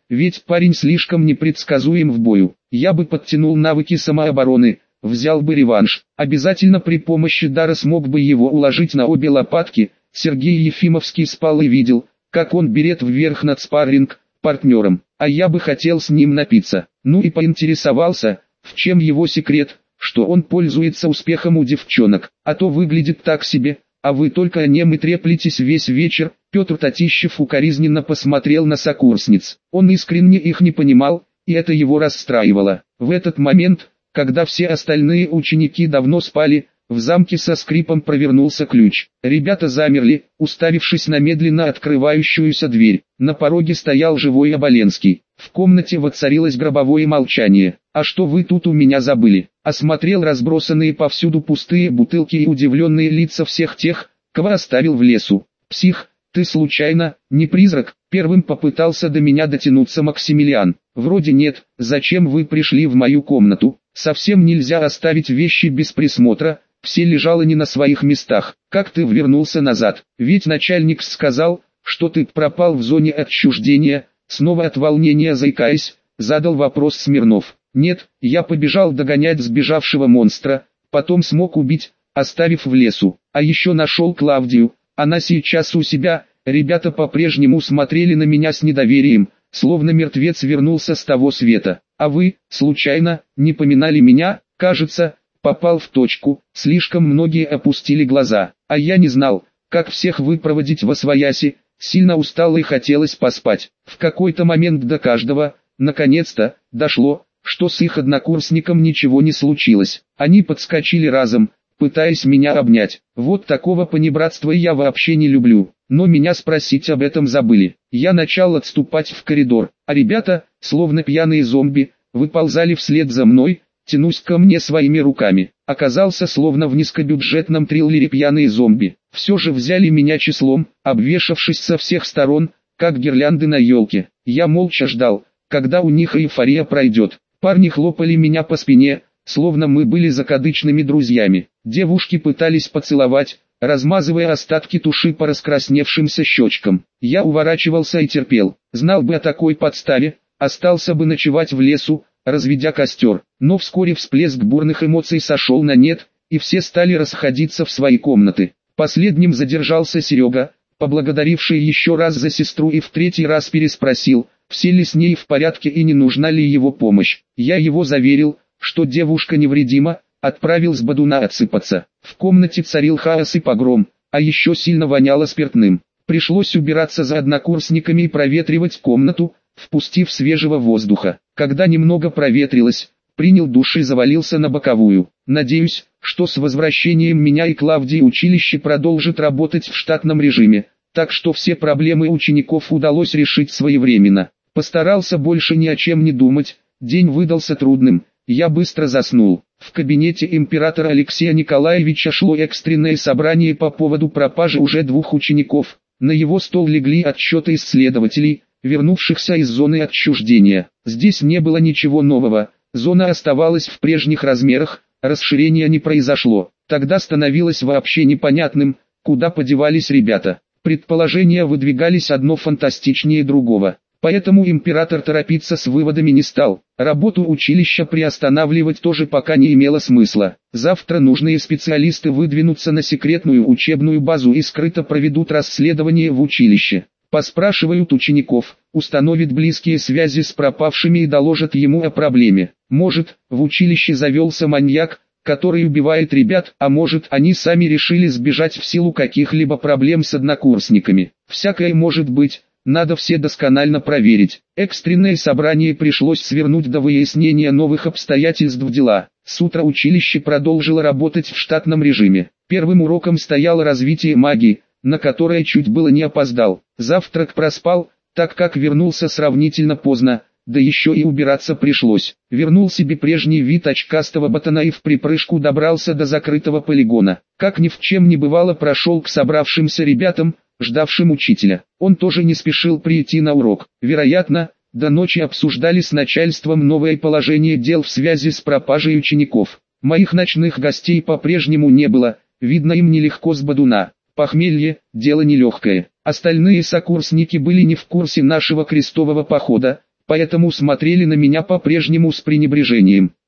[SPEAKER 1] ведь парень слишком непредсказуем в бою. Я бы подтянул навыки самообороны, взял бы реванш, обязательно при помощи дара смог бы его уложить на обе лопатки. Сергей Ефимовский спал и видел, как он берет вверх над спарринг-партнером, а я бы хотел с ним напиться. Ну и поинтересовался, в чем его секрет, что он пользуется успехом у девчонок, а то выглядит так себе, а вы только о нем и треплетесь весь вечер. Петр Татищев укоризненно посмотрел на сокурсниц. Он искренне их не понимал, и это его расстраивало. В этот момент, когда все остальные ученики давно спали, в замке со скрипом провернулся ключ. Ребята замерли, уставившись на медленно открывающуюся дверь. На пороге стоял живой Оболенский. В комнате воцарилось гробовое молчание. «А что вы тут у меня забыли?» Осмотрел разбросанные повсюду пустые бутылки и удивленные лица всех тех, кого оставил в лесу. «Псих, ты случайно, не призрак?» Первым попытался до меня дотянуться Максимилиан. «Вроде нет, зачем вы пришли в мою комнату? Совсем нельзя оставить вещи без присмотра, все лежало не на своих местах. Как ты вернулся назад? Ведь начальник сказал, что ты пропал в зоне отчуждения». Снова от волнения заикаясь, задал вопрос Смирнов. «Нет, я побежал догонять сбежавшего монстра, потом смог убить, оставив в лесу. А еще нашел Клавдию, она сейчас у себя». Ребята по-прежнему смотрели на меня с недоверием, словно мертвец вернулся с того света. «А вы, случайно, не поминали меня?» «Кажется, попал в точку». Слишком многие опустили глаза, а я не знал, как всех выпроводить восвояси. Сильно устал и хотелось поспать. В какой-то момент до каждого, наконец-то, дошло, что с их однокурсником ничего не случилось. Они подскочили разом, пытаясь меня обнять. Вот такого понебратства я вообще не люблю. Но меня спросить об этом забыли. Я начал отступать в коридор, а ребята, словно пьяные зомби, выползали вслед за мной, тянусь ко мне своими руками. Оказался словно в низкобюджетном триллере «Пьяные зомби». Все же взяли меня числом, обвешавшись со всех сторон, как гирлянды на елке. Я молча ждал, когда у них эйфория пройдет. Парни хлопали меня по спине, словно мы были закадычными друзьями. Девушки пытались поцеловать, размазывая остатки туши по раскрасневшимся щечкам. Я уворачивался и терпел. Знал бы о такой подставе, остался бы ночевать в лесу, разведя костер. Но вскоре всплеск бурных эмоций сошел на нет, и все стали расходиться в свои комнаты. Последним задержался Серега, поблагодаривший еще раз за сестру и в третий раз переспросил, все ли с ней в порядке и не нужна ли его помощь. Я его заверил, что девушка невредима, отправил с Бадуна отсыпаться. В комнате царил хаос и погром, а еще сильно воняло спиртным. Пришлось убираться за однокурсниками и проветривать комнату, впустив свежего воздуха. Когда немного проветрилось, принял душ и завалился на боковую. Надеюсь, что с возвращением меня и Клавдии училище продолжит работать в штатном режиме, так что все проблемы учеников удалось решить своевременно. Постарался больше ни о чем не думать, день выдался трудным, я быстро заснул. В кабинете императора Алексея Николаевича шло экстренное собрание по поводу пропажи уже 2 учеников. На его стол легли отчеты исследователей, вернувшихся из зоны отчуждения. Здесь не было ничего нового, зона оставалась в прежних размерах, расширения не произошло. Тогда становилось вообще непонятным, куда подевались ребята. Предположения выдвигались одно фантастичнее другого. Поэтому император торопиться с выводами не стал. Работу училища приостанавливать тоже пока не имело смысла. Завтра нужные специалисты выдвинутся на секретную учебную базу и скрыто проведут расследование в училище. Поспрашивают учеников, установят близкие связи с пропавшими и доложат ему о проблеме. Может, в училище завелся маньяк, который убивает ребят, а может, они сами решили сбежать в силу каких-либо проблем с однокурсниками. Всякое может быть. Надо все досконально проверить. Экстренное собрание пришлось свернуть до выяснения новых обстоятельств дела. С утра училище продолжило работать в штатном режиме. Первым уроком стояло развитие магии, на которое чуть было не опоздал. Завтрак проспал, так как вернулся сравнительно поздно, да еще и убираться пришлось. Вернул себе прежний вид очкастого ботана и в припрыжку добрался до закрытого полигона. Как ни в чем не бывало, прошел к собравшимся ребятам, ждавшим учителя. Он тоже не спешил прийти на урок. Вероятно, до ночи обсуждали с начальством новое положение дел в связи с пропажей учеников. Моих ночных гостей по-прежнему не было, видно, им нелегко с Бадуна. Похмелье – дело нелегкое. Остальные сокурсники были не в курсе нашего крестового похода, поэтому смотрели на меня по-прежнему с пренебрежением.